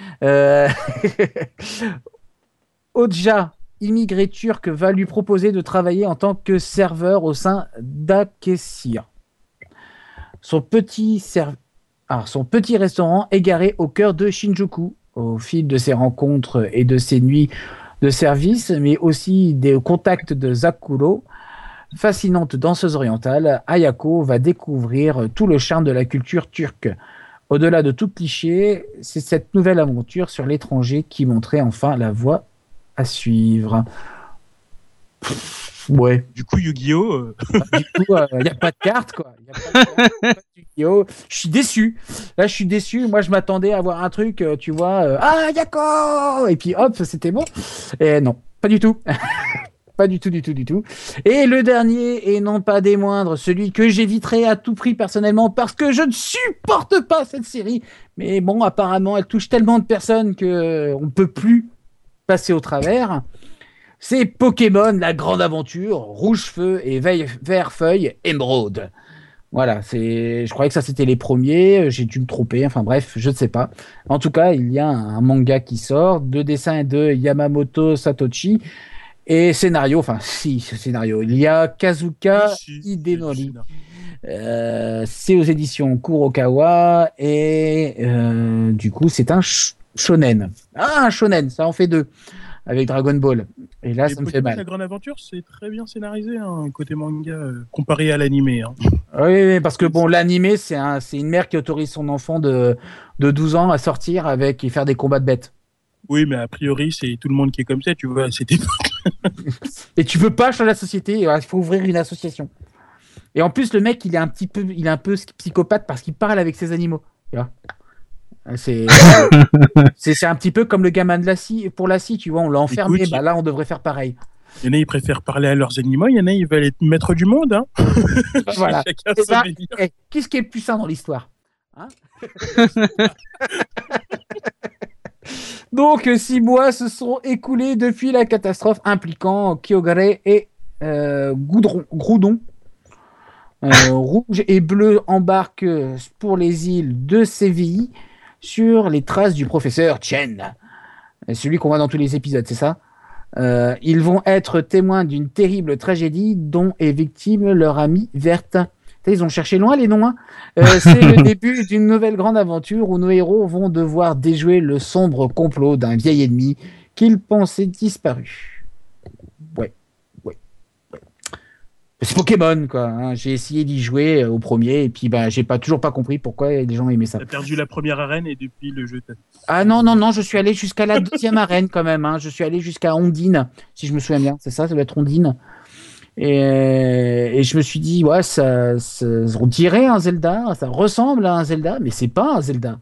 Odja, immigré turc, va lui proposer de travailler en tant que serveur au sein d'Akessir. Son petit restaurant égaré au cœur de Shinjuku. Au fil de ses rencontres et de ses nuits de service, mais aussi des contacts de Zakuro, fascinante danseuse orientale, Ayako va découvrir tout le charme de la culture turque. Au-delà de tout cliché, c'est cette nouvelle aventure sur l'étranger qui montrait enfin la voie à suivre. Ouais. Du coup, Yu-Gi-Oh! Du coup, il n'y a pas de carte, quoi. Y a pas de carte, pas de Yu-Gi-Oh! Je suis déçu. Là, je suis déçu. Moi, je m'attendais à voir un truc, tu vois. Ah, Yako! Et puis, hop, c'était bon. Et non, pas du tout. Pas du tout. Et le dernier, et non pas des moindres, celui que j'éviterai à tout prix personnellement parce que je ne supporte pas cette série. Mais bon, apparemment, elle touche tellement de personnes que on ne peut plus passer au travers. C'est Pokémon, la grande aventure, rouge feu et vert feuille, émeraude. Voilà, je croyais que ça c'était les premiers, j'ai dû me tromper, enfin bref, je ne sais pas. En tout cas, il y a un manga qui sort, 2 dessins de Yamamoto Satoshi. Et scénario, il y a Kazuka Hidenori. C'est aux éditions Kurokawa et du coup c'est un shonen. Ah, un shonen, ça en fait 2 avec Dragon Ball. Et là, ça me fait mal. La grande aventure, c'est très bien scénarisé, hein, côté manga, comparé à l'animé. Hein. Oui, parce que bon, l'animé, c'est une mère qui autorise son enfant de 12 ans à sortir et faire des combats de bêtes. Oui, mais a priori, c'est tout le monde qui est comme ça, tu vois, à cette époque. Et tu peux pas changer la société, il faut ouvrir une association. Et en plus, le mec, il est un peu psychopathe parce qu'il parle avec ses animaux. Tu vois. C'est un petit peu comme le gamin de la scie, pour la scie, tu vois, on l'a enfermé, Écoute, bah là, on devrait faire pareil. Il y en a, ils préfèrent parler à leurs animaux, il y en a, ils veulent être maître du monde. Hein. Voilà. Chacun Et son bah, délire. qu'est-ce qui est le plus sain dans l'histoire, hein? Donc, 6 mois se sont écoulés depuis la catastrophe impliquant Kyogre et Groudon. Rouge et Bleu embarquent pour les îles de Séville sur les traces du professeur Chen. Celui qu'on voit dans tous les épisodes, c'est ça? Ils vont être témoins d'une terrible tragédie dont est victime leur amie Verte. Ils ont cherché loin les noms. Hein. C'est le début d'une nouvelle grande aventure où nos héros vont devoir déjouer le sombre complot d'un vieil ennemi qu'ils pensaient disparu. Ouais. C'est Pokémon, quoi. Hein. J'ai essayé d'y jouer au premier et puis j'ai toujours pas compris pourquoi les gens aimaient ça. T'as perdu la première arène et depuis le jeu. Ah non, je suis allé jusqu'à la 2e arène quand même. Hein. Je suis allé jusqu'à Ondine, si je me souviens bien. C'est ça doit être Ondine. Et je me suis dit, ouais, on dirait un Zelda, ça ressemble à un Zelda, mais c'est pas un Zelda.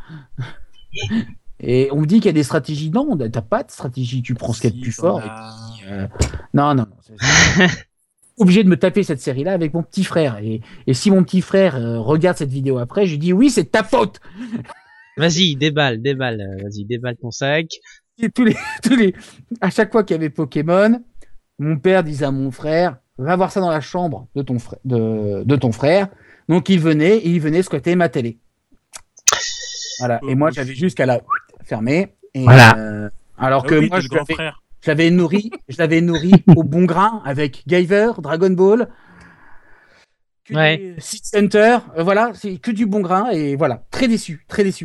Et on me dit qu'il y a des stratégies. Non, t'as pas de stratégie. Tu prends ce qu'il y a de plus fort. Et puis, non. Obligé de me taper cette série-là avec mon petit frère. Et si mon petit frère regarde cette vidéo après, je lui dis oui, c'est ta faute. Vas-y, déballe. Vas-y, déballe ton sac. Et à chaque fois qu'il y avait Pokémon, mon père disait à mon frère, va voir ça dans la chambre de ton frère. Donc il venait squatter ma télé. Voilà. Et moi, j'avais juste qu'à la fermer. Et, voilà. Alors que moi, je l'avais nourri au bon grain avec Guyver, Dragon Ball, Seed Center, voilà, c'est que du bon grain et voilà, très déçu.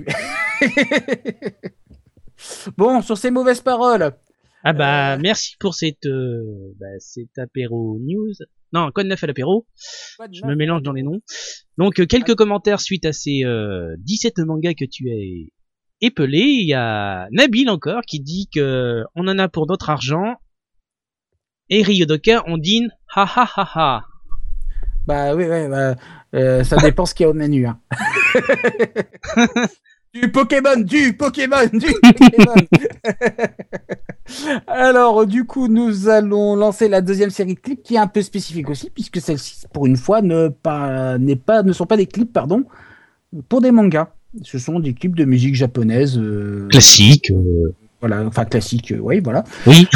Bon, sur ces mauvaises paroles. Ah bah merci pour cet apéro news. Non, code 9 à l'apéro. Je me mélange dans les noms. Donc quelques commentaires suite à ces 17 mangas que tu as épelé, il y a Nabil encore qui dit que on en a pour notre argent. Et Ryodoka, on dîne, ha ha ha ha. Bah oui, ça dépend ce qu'il y a au menu. Hein. Du Pokémon. Alors, du coup, nous allons lancer la 2e série de clips qui est un peu spécifique aussi, puisque celle-ci, pour une fois, ne sont pas des clips, pardon, pour des mangas. Ce sont des clips de musique japonaise classique. Voilà, enfin classique, oui, voilà. Oui.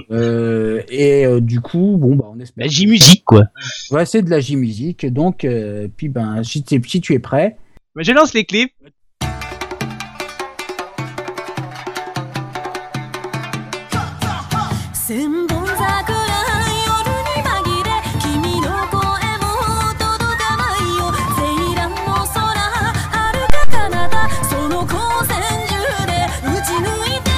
Du coup, on espère. La J-musique, quoi. Ouais, c'est de la J-musique. Donc, puis si tu es prêt. Je lance les clips. 千本桜夜に紛れ君の声も届かないよセイランの空遥か彼方その光線中で打ち抜いて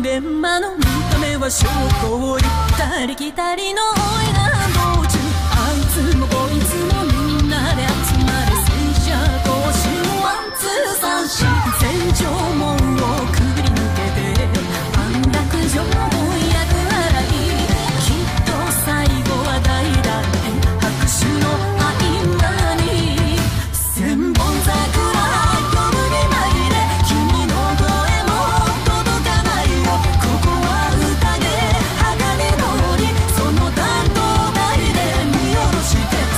電話の見た目は証拠を行ったり来たりのおいら道中、あいつもこいつもみんなで集まる戦車同士ワンツー三四、戦場門をくぐり抜けて安楽城を役払い、きっと最後は大団円拍手の合間に千本桜夜に紛れ君の声も届かないよ、ここは宴鋼通りその担当台で見下ろして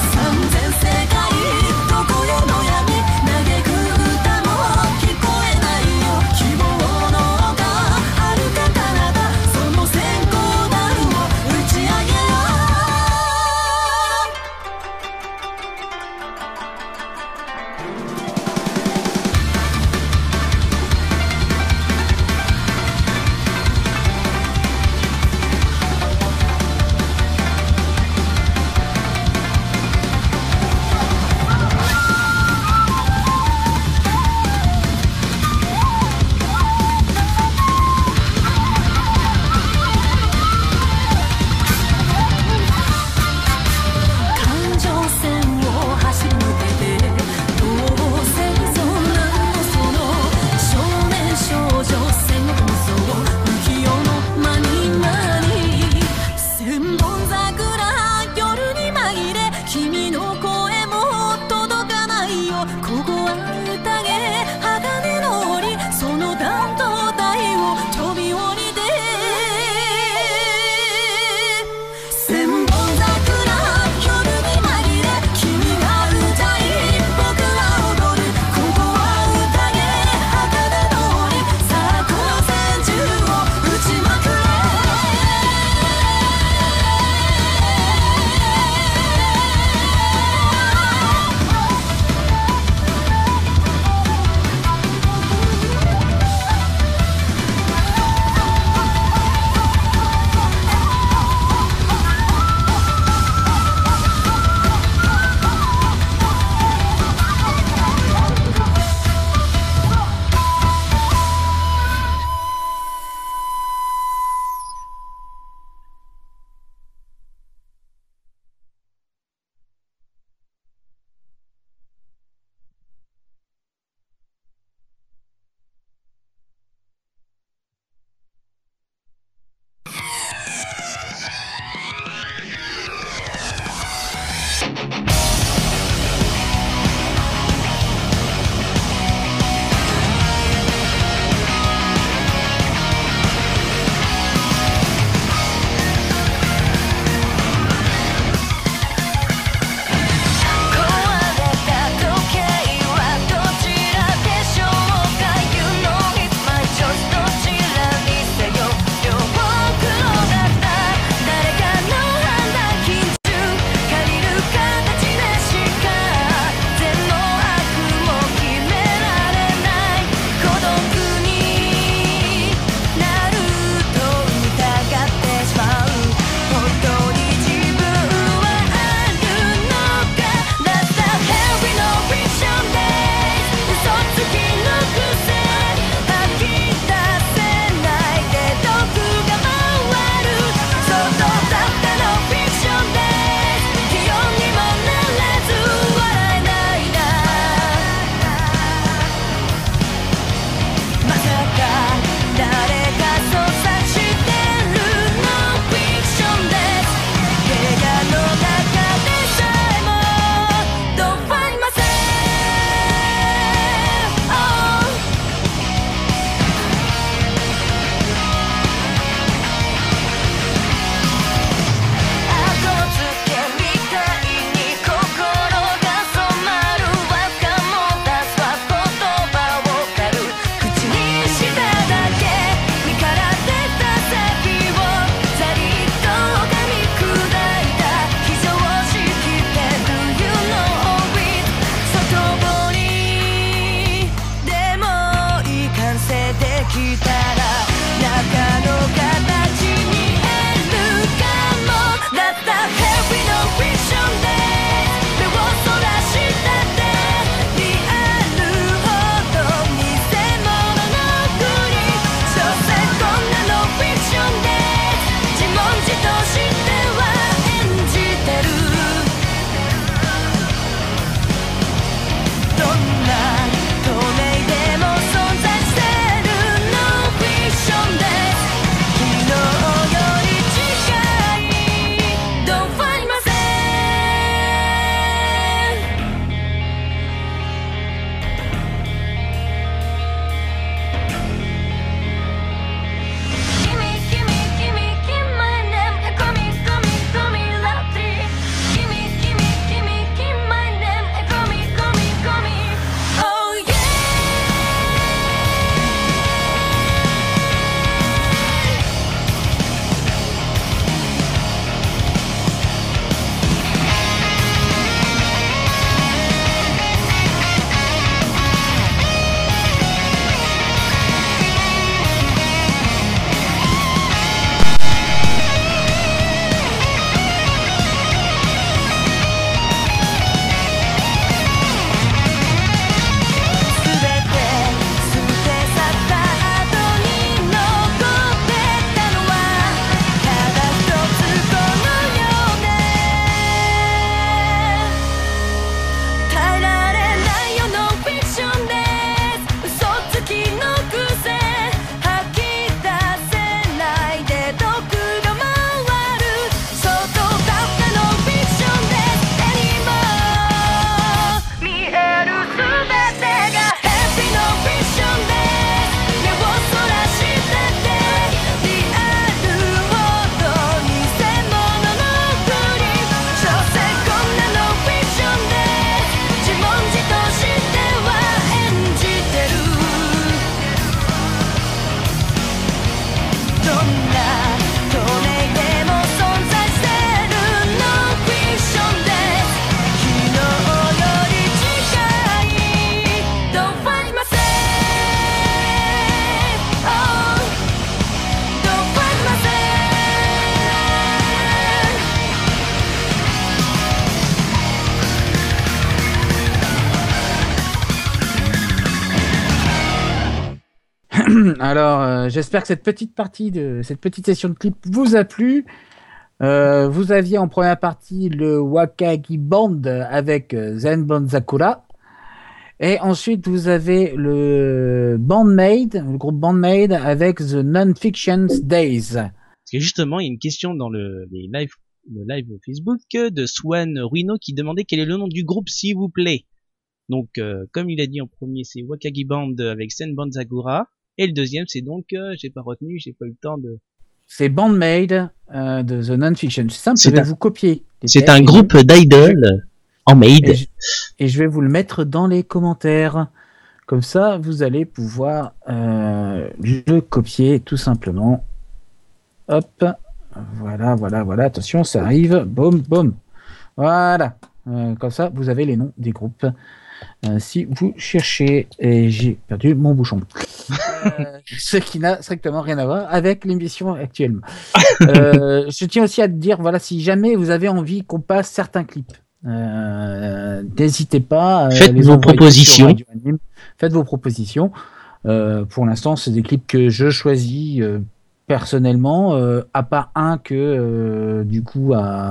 Alors, j'espère que cette petite session de clip vous a plu. Vous aviez en première partie le Wakagi Band avec Zen Banzakura. Et ensuite, vous avez le groupe Bandmade avec The Non-Fiction Days. Parce que justement, il y a une question dans le live Facebook de Swan Ruino qui demandait quel est le nom du groupe, s'il vous plaît. Donc, comme il a dit en premier, c'est Wakagi Band avec Sen Banzagura. Et le deuxième, c'est donc, j'ai pas retenu, j'ai pas eu le temps de... C'est Bandmade de The Non-Fiction. C'est simple, C'est je vais un- vous copier. C'est un groupe d'idoles en made. Et je vais vous le mettre dans les commentaires. Comme ça, vous allez pouvoir le copier tout simplement. Hop. Voilà. Attention, ça arrive. Boum, boum. Voilà. Comme ça, vous avez les noms des groupes. Si vous cherchez, et j'ai perdu mon bouchon. Ce qui n'a strictement rien à voir avec l'émission actuellement. Je tiens aussi à te dire, voilà, si jamais vous avez envie qu'on passe certains clips, n'hésitez pas. Faites les vos envoyer sur propositions. Radio Anime. Faites vos propositions. Pour l'instant, c'est des clips que je choisis personnellement, à part un que du coup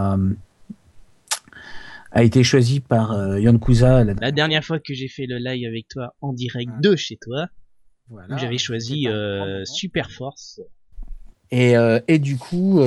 a été choisi par Yankuza. La dernière fois que j'ai fait le live avec toi en direct de chez toi, Voilà. j'avais choisi C'était un grand moment. Super Force. Et du coup,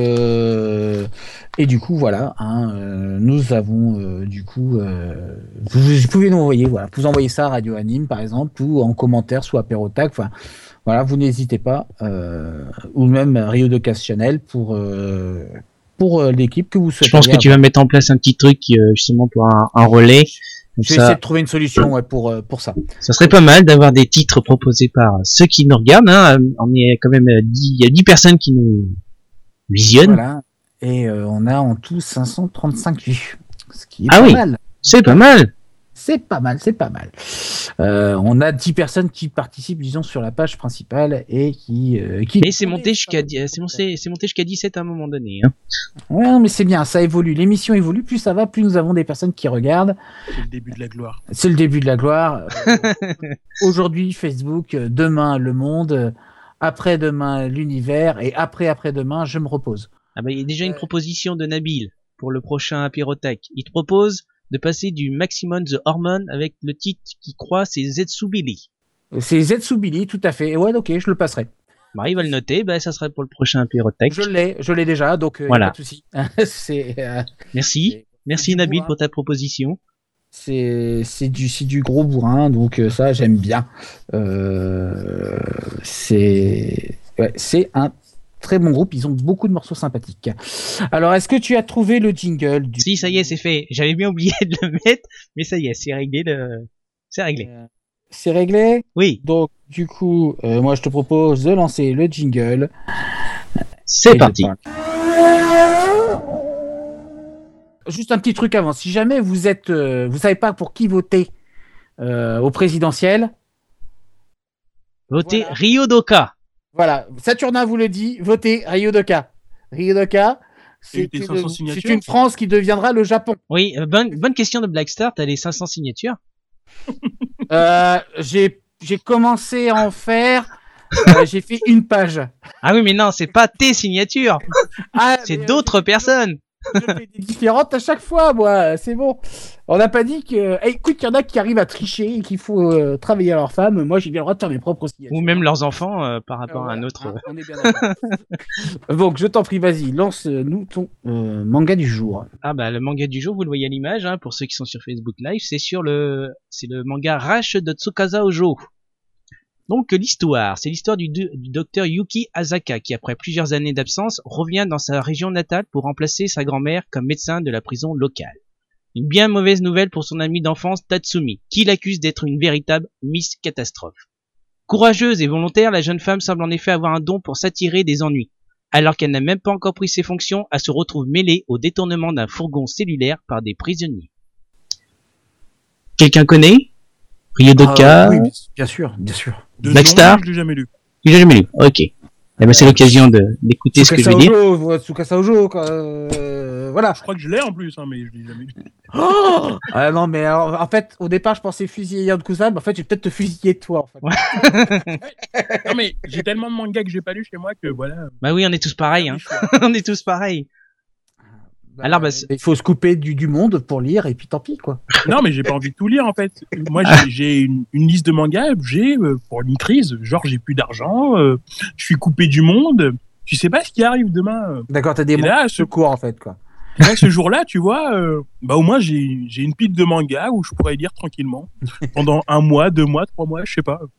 voilà, nous avons du coup, vous pouvez nous envoyer, voilà, vous envoyez ça à Radio Anime par exemple, ou en commentaire, soit Apérotac, enfin, voilà, vous n'hésitez pas, ou même Rio de Casse Channel pour l'équipe que vous souhaitez. Je pense que tu vas mettre en place un petit truc justement pour un relais. Comme Je vais ça, essayer de trouver une solution ouais, pour ça. ça serait pas mal d'avoir des titres proposés par ceux qui nous regardent. Hein. On est quand même il y a 10 personnes qui nous visionnent. Voilà. Et on a en tout 535 vues, ce qui est Ah pas oui. mal. C'est pas mal. C'est pas mal. On a 10 personnes qui participent, disons, sur la page principale et qui. Mais c'est monté jusqu'à 17 à un moment donné. Hein. Ouais, non, mais c'est bien, ça évolue. L'émission évolue, plus ça va, plus nous avons des personnes qui regardent. C'est le début de la gloire. C'est le début de la gloire. Aujourd'hui, Facebook, demain, Le Monde, après-demain, l'Univers, et après-demain, je me repose. Ah bah il y a déjà une proposition de Nabil pour le prochain Apérotech. Il te propose de passer du Maximum The Hormone avec le titre qui croit c'est Zetsubili. C'est Zetsubili, tout à fait. Ouais, ok, je le passerai. Bah il va le noter, bah ça serait pour le prochain Apérotech. Je l'ai déjà, donc Voilà. pas de souci. c'est Merci du Nabil bourrin. pour ta proposition. c'est du gros bourrin, donc ça j'aime bien. C'est un très bon groupe, ils ont beaucoup de morceaux sympathiques. Alors, est-ce que tu as trouvé le jingle du... Si ça y est c'est fait. J'avais bien oublié de le mettre, mais ça y est c'est réglé c'est réglé. C'est réglé? Oui, Donc, du coup, moi je te propose de lancer le jingle. c'est Et parti. je parle. Juste un petit truc avant. Si jamais vous savez pas pour qui voter au présidentiel, Votez Voilà. Ryo Doka. voilà, Saturnin vous le dit, votez Ryodoka. Ryodoka, Et tes 500 signatures, c'est une France qui deviendra le Japon. Oui, bonne question de Blackstar, t'as les 500 signatures. J'ai commencé à en faire. J'ai fait une page. Ah oui mais non, c'est pas tes signatures, Ah, c'est mais, d'autres personnes. Je fais des différentes à chaque fois, moi. C'est bon. On n'a pas dit que. Eh, écoute, il y en a qui arrivent à tricher et qu'il faut travailler à leur femme. Moi, j'ai bien le droit de faire mes propres signatures. Ou même leurs enfants par rapport à Voilà. un autre. Ah, on est bien d'accord. Donc, je t'en prie, vas-y, lance-nous ton manga du jour. Ah bah le manga du jour, vous le voyez à l'image, hein, pour ceux qui sont sur Facebook Live, c'est le manga Rash de Tsukasa Ojo. Donc l'histoire, c'est l'histoire du docteur Yuki Asaka qui après plusieurs années d'absence revient dans sa région natale pour remplacer sa grand-mère comme médecin de la prison locale. Une bien mauvaise nouvelle pour son ami d'enfance Tatsumi, qui l'accuse d'être une véritable Miss Catastrophe. Courageuse et volontaire, la jeune femme semble en effet avoir un don pour s'attirer des ennuis. Alors qu'elle n'a même pas encore pris ses fonctions, elle se retrouve mêlée au détournement d'un fourgon cellulaire par des prisonniers. Quelqu'un connaît Ryodoka? Oui, bien sûr, bien sûr. De Blackstar nom, je l'ai jamais lu. Tu l'as jamais lu? Ok. Eh ben, c'est l'occasion d'écouter ce que je vais dire. Tsukasa Ojo, voilà. Je crois que je l'ai en plus, hein, mais je l'ai jamais lu. Ah non, mais alors, en fait, au départ, je pensais fusiller Yakuza, mais en fait, je vais peut-être te fusiller toi, en fait. Non, mais j'ai tellement de mangas que j'ai pas lu chez moi que voilà. Bah oui, on est tous pareils, hein. On est tous pareils. Alors, bah, il faut se couper du monde pour lire, et puis tant pis, quoi. Non, mais j'ai pas envie de tout lire en fait. Moi, j'ai une liste de mangas. Pour une crise, genre j'ai plus d'argent, je suis coupé du monde. Tu sais pas ce qui arrive demain. D'accord, t'as des Et là, secours, en fait, quoi. Et là, ce jour-là, tu vois, bah au moins j'ai une pile de mangas où je pourrais lire tranquillement pendant 1 mois, 2 mois, 3 mois, je sais pas.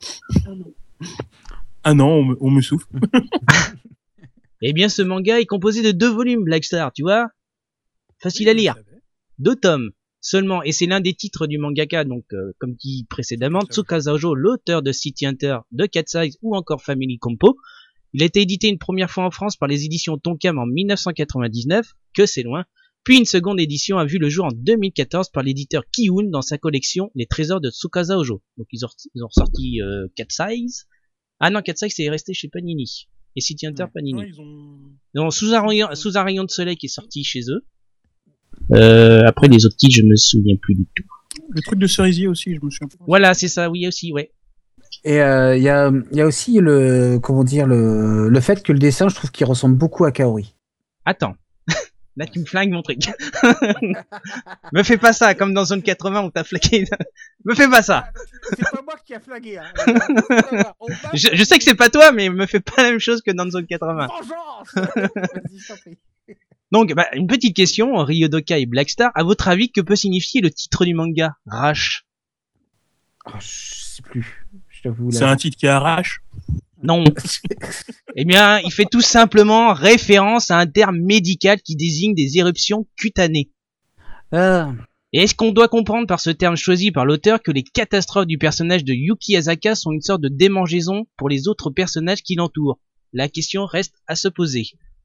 Un an, on me souffle. eh bien, ce manga est composé de 2 volumes, Blackstar, tu vois. Facile à lire. 2 tomes seulement, et c'est l'un des titres du mangaka, donc comme dit précédemment, Tsukasa Ojo, l'auteur de City Hunter, de Cat Size ou encore Family Compo. Il a été édité une première fois en France par les éditions Tonkam en 1999, que c'est loin, puis une seconde édition a vu le jour en 2014 par l'éditeur Kiun dans sa collection Les Trésors de Tsukasa Ojo. Donc ils ont ressorti Cat Size. Ah non, Cat Size c'est resté chez Panini. Et City Hunter Panini. Donc, sous un rayon de soleil qui est sorti chez eux. Après les autres titres, je me souviens plus du tout. Le truc de cerisier aussi, je me souviens. Voilà, c'est ça, oui aussi, ouais. Et il y a aussi le fait que le dessin, je trouve qu'il ressemble beaucoup à Kaori. Attends. Là, tu me flingues mon truc. Me fais pas ça, comme dans Zone 80 où t'as flaqué. Me fais pas ça. C'est pas moi qui a flagué, hein. Je sais que c'est pas toi, mais me fais pas la même chose que dans Zone 80. Vengeance. Vas-y, je t'en prie. Donc, bah, une petite question, Ryodoka et Blackstar, à votre avis, que peut signifier le titre du manga, Rash? Oh, je sais plus. Je t'avoue, C'est un titre qui arrache. Non. Eh bien, il fait tout simplement référence à un terme médical qui désigne des éruptions cutanées. Ah. Et est-ce qu'on doit comprendre par ce terme choisi par l'auteur que les catastrophes du personnage de Yuki Asaka sont une sorte de démangeaison pour les autres personnages qui l'entourent? La question reste à se poser.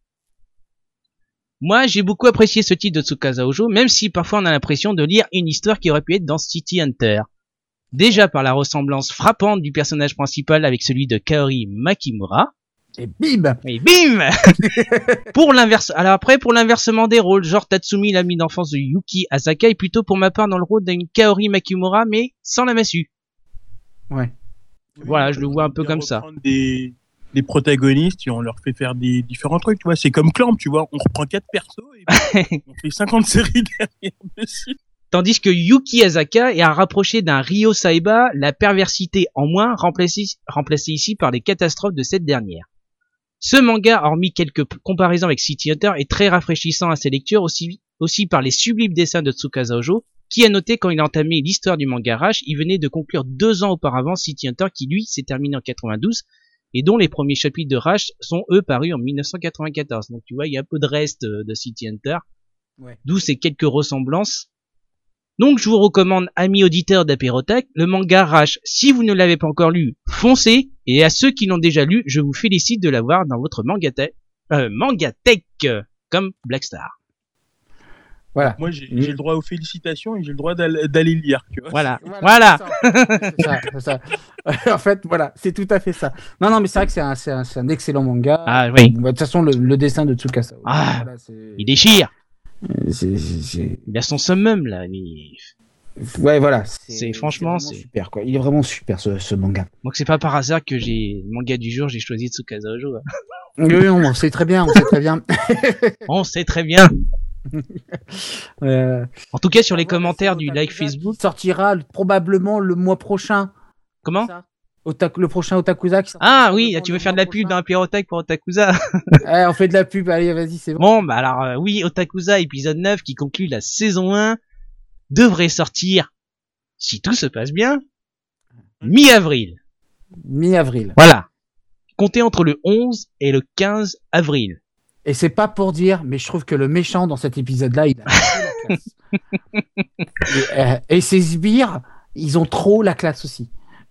Moi, j'ai beaucoup apprécié ce titre de Tsukasa Ojo, même si parfois on a l'impression de lire une histoire qui aurait pu être dans City Hunter. Déjà par la ressemblance frappante du personnage principal avec celui de Kaori Makimura. Et bim. Et bim. Pour l'inversement des rôles, genre Tatsumi, l'ami d'enfance de Yuki Asaka, est plutôt pour ma part dans le rôle d'une Kaori Makimura, mais sans la massue. Ouais. Voilà, je le vois un peu comme ça. Des protagonistes et on leur fait faire des différents trucs, tu vois. C'est comme Clamp, tu vois. On reprend 4 persos et puis on fait 50 séries derrière dessus. Tandis que Yuki Asaka est à rapprocher d'un Ryo Saiba, la perversité en moins, remplacée ici par les catastrophes de cette dernière. Ce manga, hormis quelques comparaisons avec City Hunter, est très rafraîchissant à ses lectures, aussi par les sublimes dessins de Tsukasa Ojo, qui a noté quand il a entamé l'histoire du manga Rash, il venait de conclure 2 ans auparavant City Hunter, qui lui s'est terminé en 92, et dont les premiers chapitres de Rash sont eux parus en 1994. Donc tu vois, il y a un peu de reste de City Hunter, d'où ces quelques ressemblances. Donc je vous recommande, amis auditeurs d'Apérotech, le manga Rash. Si vous ne l'avez pas encore lu, foncez, et à ceux qui l'ont déjà lu, je vous félicite de l'avoir dans votre Mangatech, comme Blackstar. Voilà. Moi j'ai le droit aux félicitations et j'ai le droit d'aller lire, tu vois. Voilà. C'est ça. En fait, voilà, c'est tout à fait ça. Non, mais c'est vrai que c'est un excellent manga. Ah oui. De toute façon, le dessin de Tsukasa. Ah, voilà, il déchire. Il a son summum là. Ouais, voilà. C'est franchement, c'est super quoi. Il est vraiment super ce manga. Donc c'est pas par hasard que le manga du jour, j'ai choisi Tsukasa Ojo. Oui, on sait très bien. On sait très bien. En tout cas, sur les commentaires du live Facebook, sortira probablement le mois prochain. Comment? Le prochain Otakuza. Ah oui, tu veux faire de la pub dans Apérotech pour Otakuza? On fait de la pub. Allez, vas-y, c'est bon. Bon, bah alors oui, Otakuza épisode 9 qui conclut la saison 1 devrait sortir, si tout se passe bien, mi-avril. Voilà. Comptez entre le 11 et le 15 avril. Et c'est pas pour dire, mais je trouve que le méchant dans cet épisode-là, il a trop la classe. Et ses sbires, ils ont trop la classe aussi.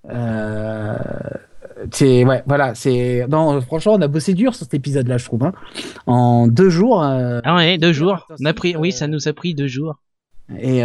Non, franchement, on a bossé dur sur cet épisode-là, je trouve. Hein. En 2 jours. Ah ouais, 2 jours. Oui, ça nous a pris 2 jours. Et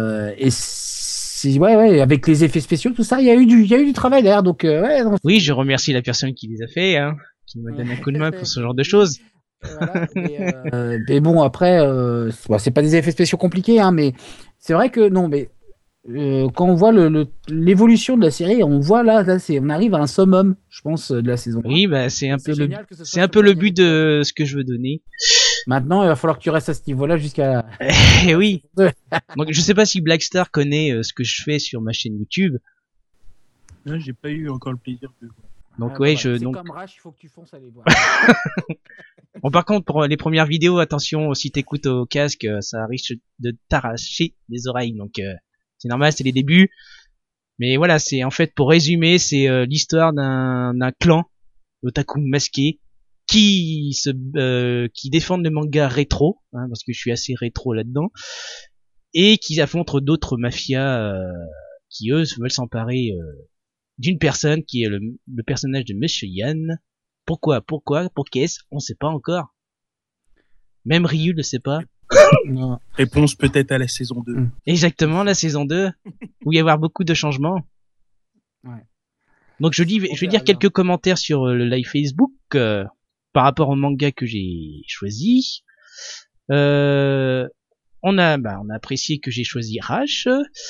avec les effets spéciaux, tout ça, il y a eu du travail derrière. Donc, Oui, je remercie la personne qui les a fait, hein, qui m'a donné un coup de main pour ce genre de choses. Voilà, mais bon, après, c'est pas des effets spéciaux compliqués, hein, mais c'est vrai que non, mais quand on voit l'évolution de la série, on voit là, on arrive à un summum, je pense, de la saison 1. Oui, bah c'est un peu le génial que ce soit c'est un sur peu la le but série. de ce que je veux donner. Maintenant, il va falloir que tu restes à ce niveau-là jusqu'à. Et oui. Ouais. Donc je sais pas si Blackstar connaît ce que je fais sur ma chaîne YouTube. Là, j'ai pas eu encore le plaisir de voir. Donc Ah, ouais, bah, voilà. C'est donc comme Rash, il faut que tu fonces aller voir. bon, par contre pour les premières vidéos, attention, si t'écoutes au casque, ça risque de t'arracher les oreilles. Donc c'est normal, c'est les débuts. Mais voilà, c'est en fait pour résumer, c'est l'histoire d'un clan otaku masqué qui défendent le manga rétro, hein, parce que je suis assez rétro là-dedans, et qui affrontent d'autres mafias qui eux veulent s'emparer d'une personne qui est le personnage de Monsieur Yann. Pourquoi qu'est-ce on sait pas encore. Même Ryu ne sait pas. Non. Réponse peut-être à la saison 2. Exactement, la saison 2, où il va y avoir beaucoup de changements. Ouais. Donc je vais dire quelques commentaires sur le live Facebook par rapport au manga que j'ai choisi. On a apprécié que j'ai choisi Rash.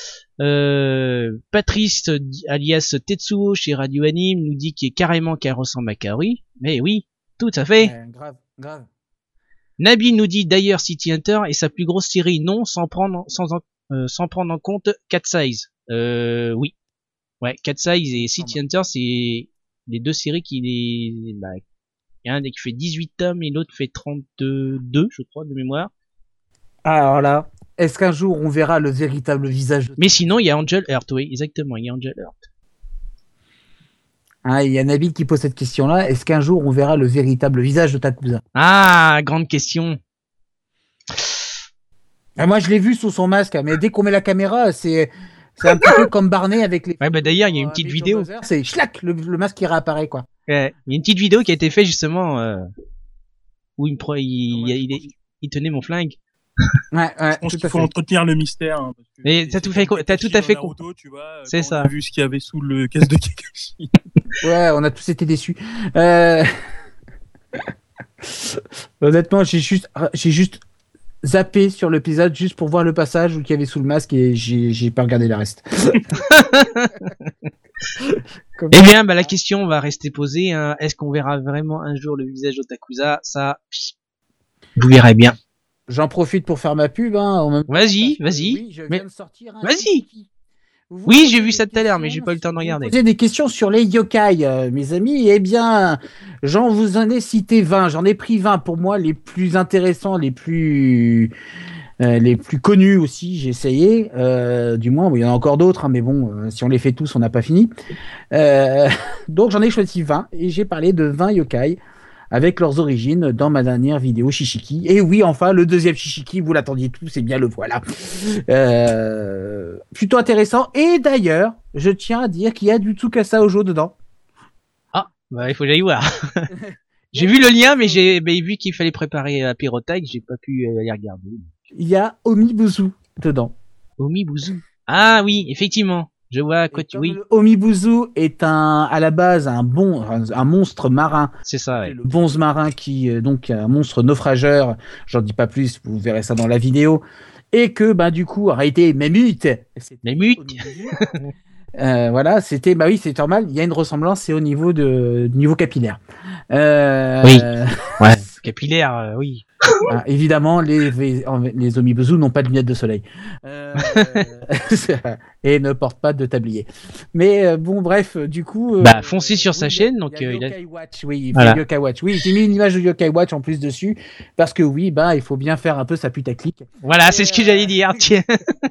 Patrice alias Tetsuo chez Radio Anime nous dit qu'elle ressemble à Kaori. Mais oui, tout à fait. Ouais, grave. Nabil nous dit d'ailleurs City Hunter est sa plus grosse série, non, sans prendre en compte Cat Size. Oui. Ouais, Cat Size et City Hunter, c'est les deux séries il y a un qui fait 18 tomes et l'autre fait 32, je crois, de mémoire. Alors là, est-ce qu'un jour on verra le véritable visage de... Mais sinon, il y a Angel Heart, oui, exactement, il y a Angel Heart. Hein, il y a Nabil qui pose cette question-là. Est-ce qu'un jour on verra le véritable visage de Takusa? Ah, grande question. Ah, moi, je l'ai vu sous son masque, mais dès qu'on met la caméra, c'est un petit peu comme Barney avec les. Ouais, bah d'ailleurs, il y a une petite vidéo. C'est schlac, le masque qui réapparaît, quoi. Ouais, il y a une petite vidéo qui a été faite justement où il tenait mon flingue. Ouais, Je pense qu'il faut entretenir le mystère. Hein, parce que mais t'as tout à fait Naruto, tu vois, c'est ça. On a vu ce qu'il y avait sous le caisse de Kakashi. Ouais, on a tous été déçus. Honnêtement, j'ai juste zappé sur l'épisode juste pour voir le passage qu'il y avait sous le masque et j'ai pas regardé le reste. Eh bien, la question va rester posée. Hein. Est-ce qu'on verra vraiment un jour le visage d'Otakusa? Ça, vous verrez bien. J'en profite pour faire ma pub. Hein, vas-y. Oui, je viens de sortir un vas-y. Shishiki. Oui, j'ai vu ça tout à l'heure, mais j'ai pas eu le temps de regarder. Vous posez des questions sur les yokai, mes amis. Eh bien, vous en ai cité 20. J'en ai pris 20 pour moi, les plus intéressants, les plus connus aussi. J'ai essayé. Du moins, il y en a encore d'autres, hein, mais bon, si on les fait tous, on n'a pas fini. Donc, j'en ai choisi 20 et j'ai parlé de 20 yokai avec leurs origines dans ma dernière vidéo Shishiki. Et oui, enfin, le deuxième Shishiki, vous l'attendiez tous, et bien le voilà. Plutôt intéressant. Et d'ailleurs, je tiens à dire qu'il y a du Tsukasa Ojo dedans. Ah, il faut que j'aille voir. J'ai vu le lien, mais vu qu'il fallait préparer la pyrothèque, j'ai pas pu aller regarder. Il y a Omibuzu dedans. Omibuzu. Ah oui, effectivement. Je vois à quoi tu... Oui. Omibuzu est à la base un monstre marin. C'est ça, ouais. Le bonze marin qui est donc un monstre naufrageur. J'en dis pas plus, vous verrez ça dans la vidéo. Et que, du coup, a été Memut. Voilà, c'était, oui, c'est normal. Il y a une ressemblance, c'est au niveau niveau capillaire. Oui. Ouais. Capillaire, oui. Évidemment, les Omibuzu n'ont pas de lunettes de soleil et ne portent pas de tablier. Mais bon, bref, du coup. Foncez sur sa chaîne, donc il y a Yokai Watch. Oui, il voilà. fait Yokai Watch. Oui, j'ai mis une image de Yokai Watch en plus dessus parce que oui, il faut bien faire un peu sa putaclic. Voilà, c'est ce que j'allais dire. Tiens.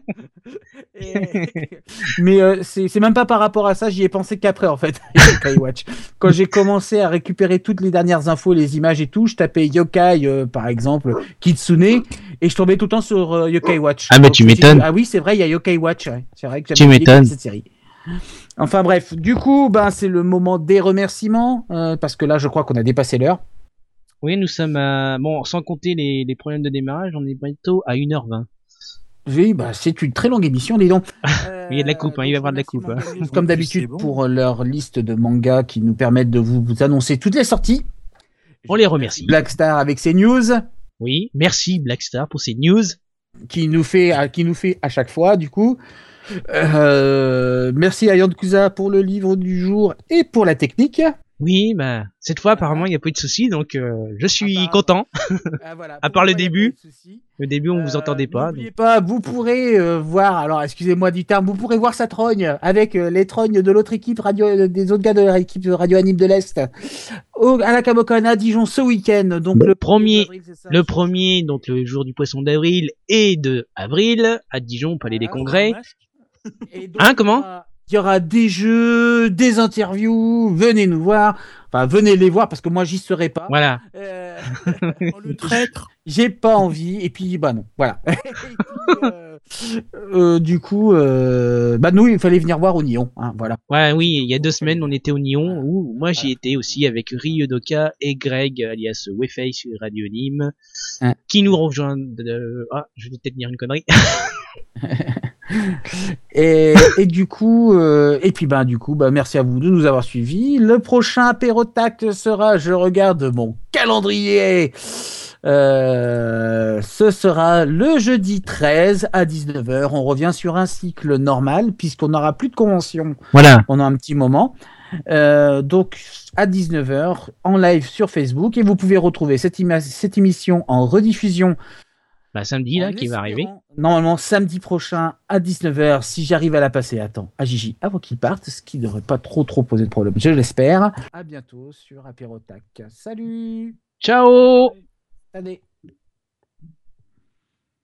Mais c'est même pas par rapport à ça, j'y ai pensé qu'après en fait. Yokai Watch. Quand j'ai commencé à récupérer toutes les dernières infos, les images et tout, je tapais Yokai par exemple Kitsune et je tombais tout le temps sur Yokai Watch. Ah mais tu m'étonnes. Ah oui, c'est vrai, il y a Yokai Watch. Ouais. C'est vrai que tu m'étonnes. Cette série. Enfin bref, du coup, c'est le moment des remerciements parce que là, je crois qu'on a dépassé l'heure. Oui, nous sommes sans compter les problèmes de démarrage, on est bientôt à 1h20. Oui, c'est une très longue émission, dis donc. Il y a de la coupe, il va y avoir de la coupe. Comme d'habitude, pour leur liste de mangas qui nous permettent de vous annoncer toutes les sorties. On les remercie. Blackstar avec ses news, Oui, merci Blackstar pour ces news. qui nous fait à chaque fois, du coup. Merci à Yankuza pour le livre du jour et pour la technique. Oui, bah cette fois apparemment il n'y a pas eu de soucis, donc je suis Apparemment. content. Voilà, À pour part le moi, y a début. pas de souci. Le début on vous entendait pas. N'oubliez pas, vous pourrez voir, alors excusez-moi du terme, vous pourrez voir sa trogne avec les trognes de l'autre équipe des autres gars de l'équipe de Radio Anime de l'Est à la Kamokon à Dijon ce week-end. Donc le Premier- avril, c'est ça, Le premier, donc le jour du poisson d'avril et de avril à Dijon, au Palais des Voilà, Congrès. Et donc, Hein, comment il y aura des jeux, des interviews, venez nous voir, enfin venez les voir parce que moi j'y serai pas. Voilà. Oh, le traître. J'ai pas envie et puis bah non, voilà. Et puis, du coup, bah nous il fallait venir voir au Nyon, hein, voilà. Ouais, oui, il y a 2 semaines on était au Nyon, où moi j'y étais aussi avec Ryudoka et Greg, alias Wefei sur Radio Nîmes, Hein. qui nous rejoint Ah, je vais peut-être dire une connerie. Et du coup, et puis ben du coup, bah merci à vous de nous avoir suivis. Le prochain apérotact sera, je regarde mon calendrier, ce sera le jeudi 13 à 19h. On revient sur un cycle normal puisqu'on n'aura plus de convention Voilà. pendant un petit moment. Donc à 19h en live sur Facebook et vous pouvez retrouver cette émission en rediffusion Bah samedi là, en qui va arriver. espérant, normalement samedi prochain à 19h, si j'arrive à la passer à temps à Gigi avant qu'il parte, ce qui ne devrait pas trop poser de problème, je l'espère. À bientôt sur Apérotac. Salut. Ciao! Allez.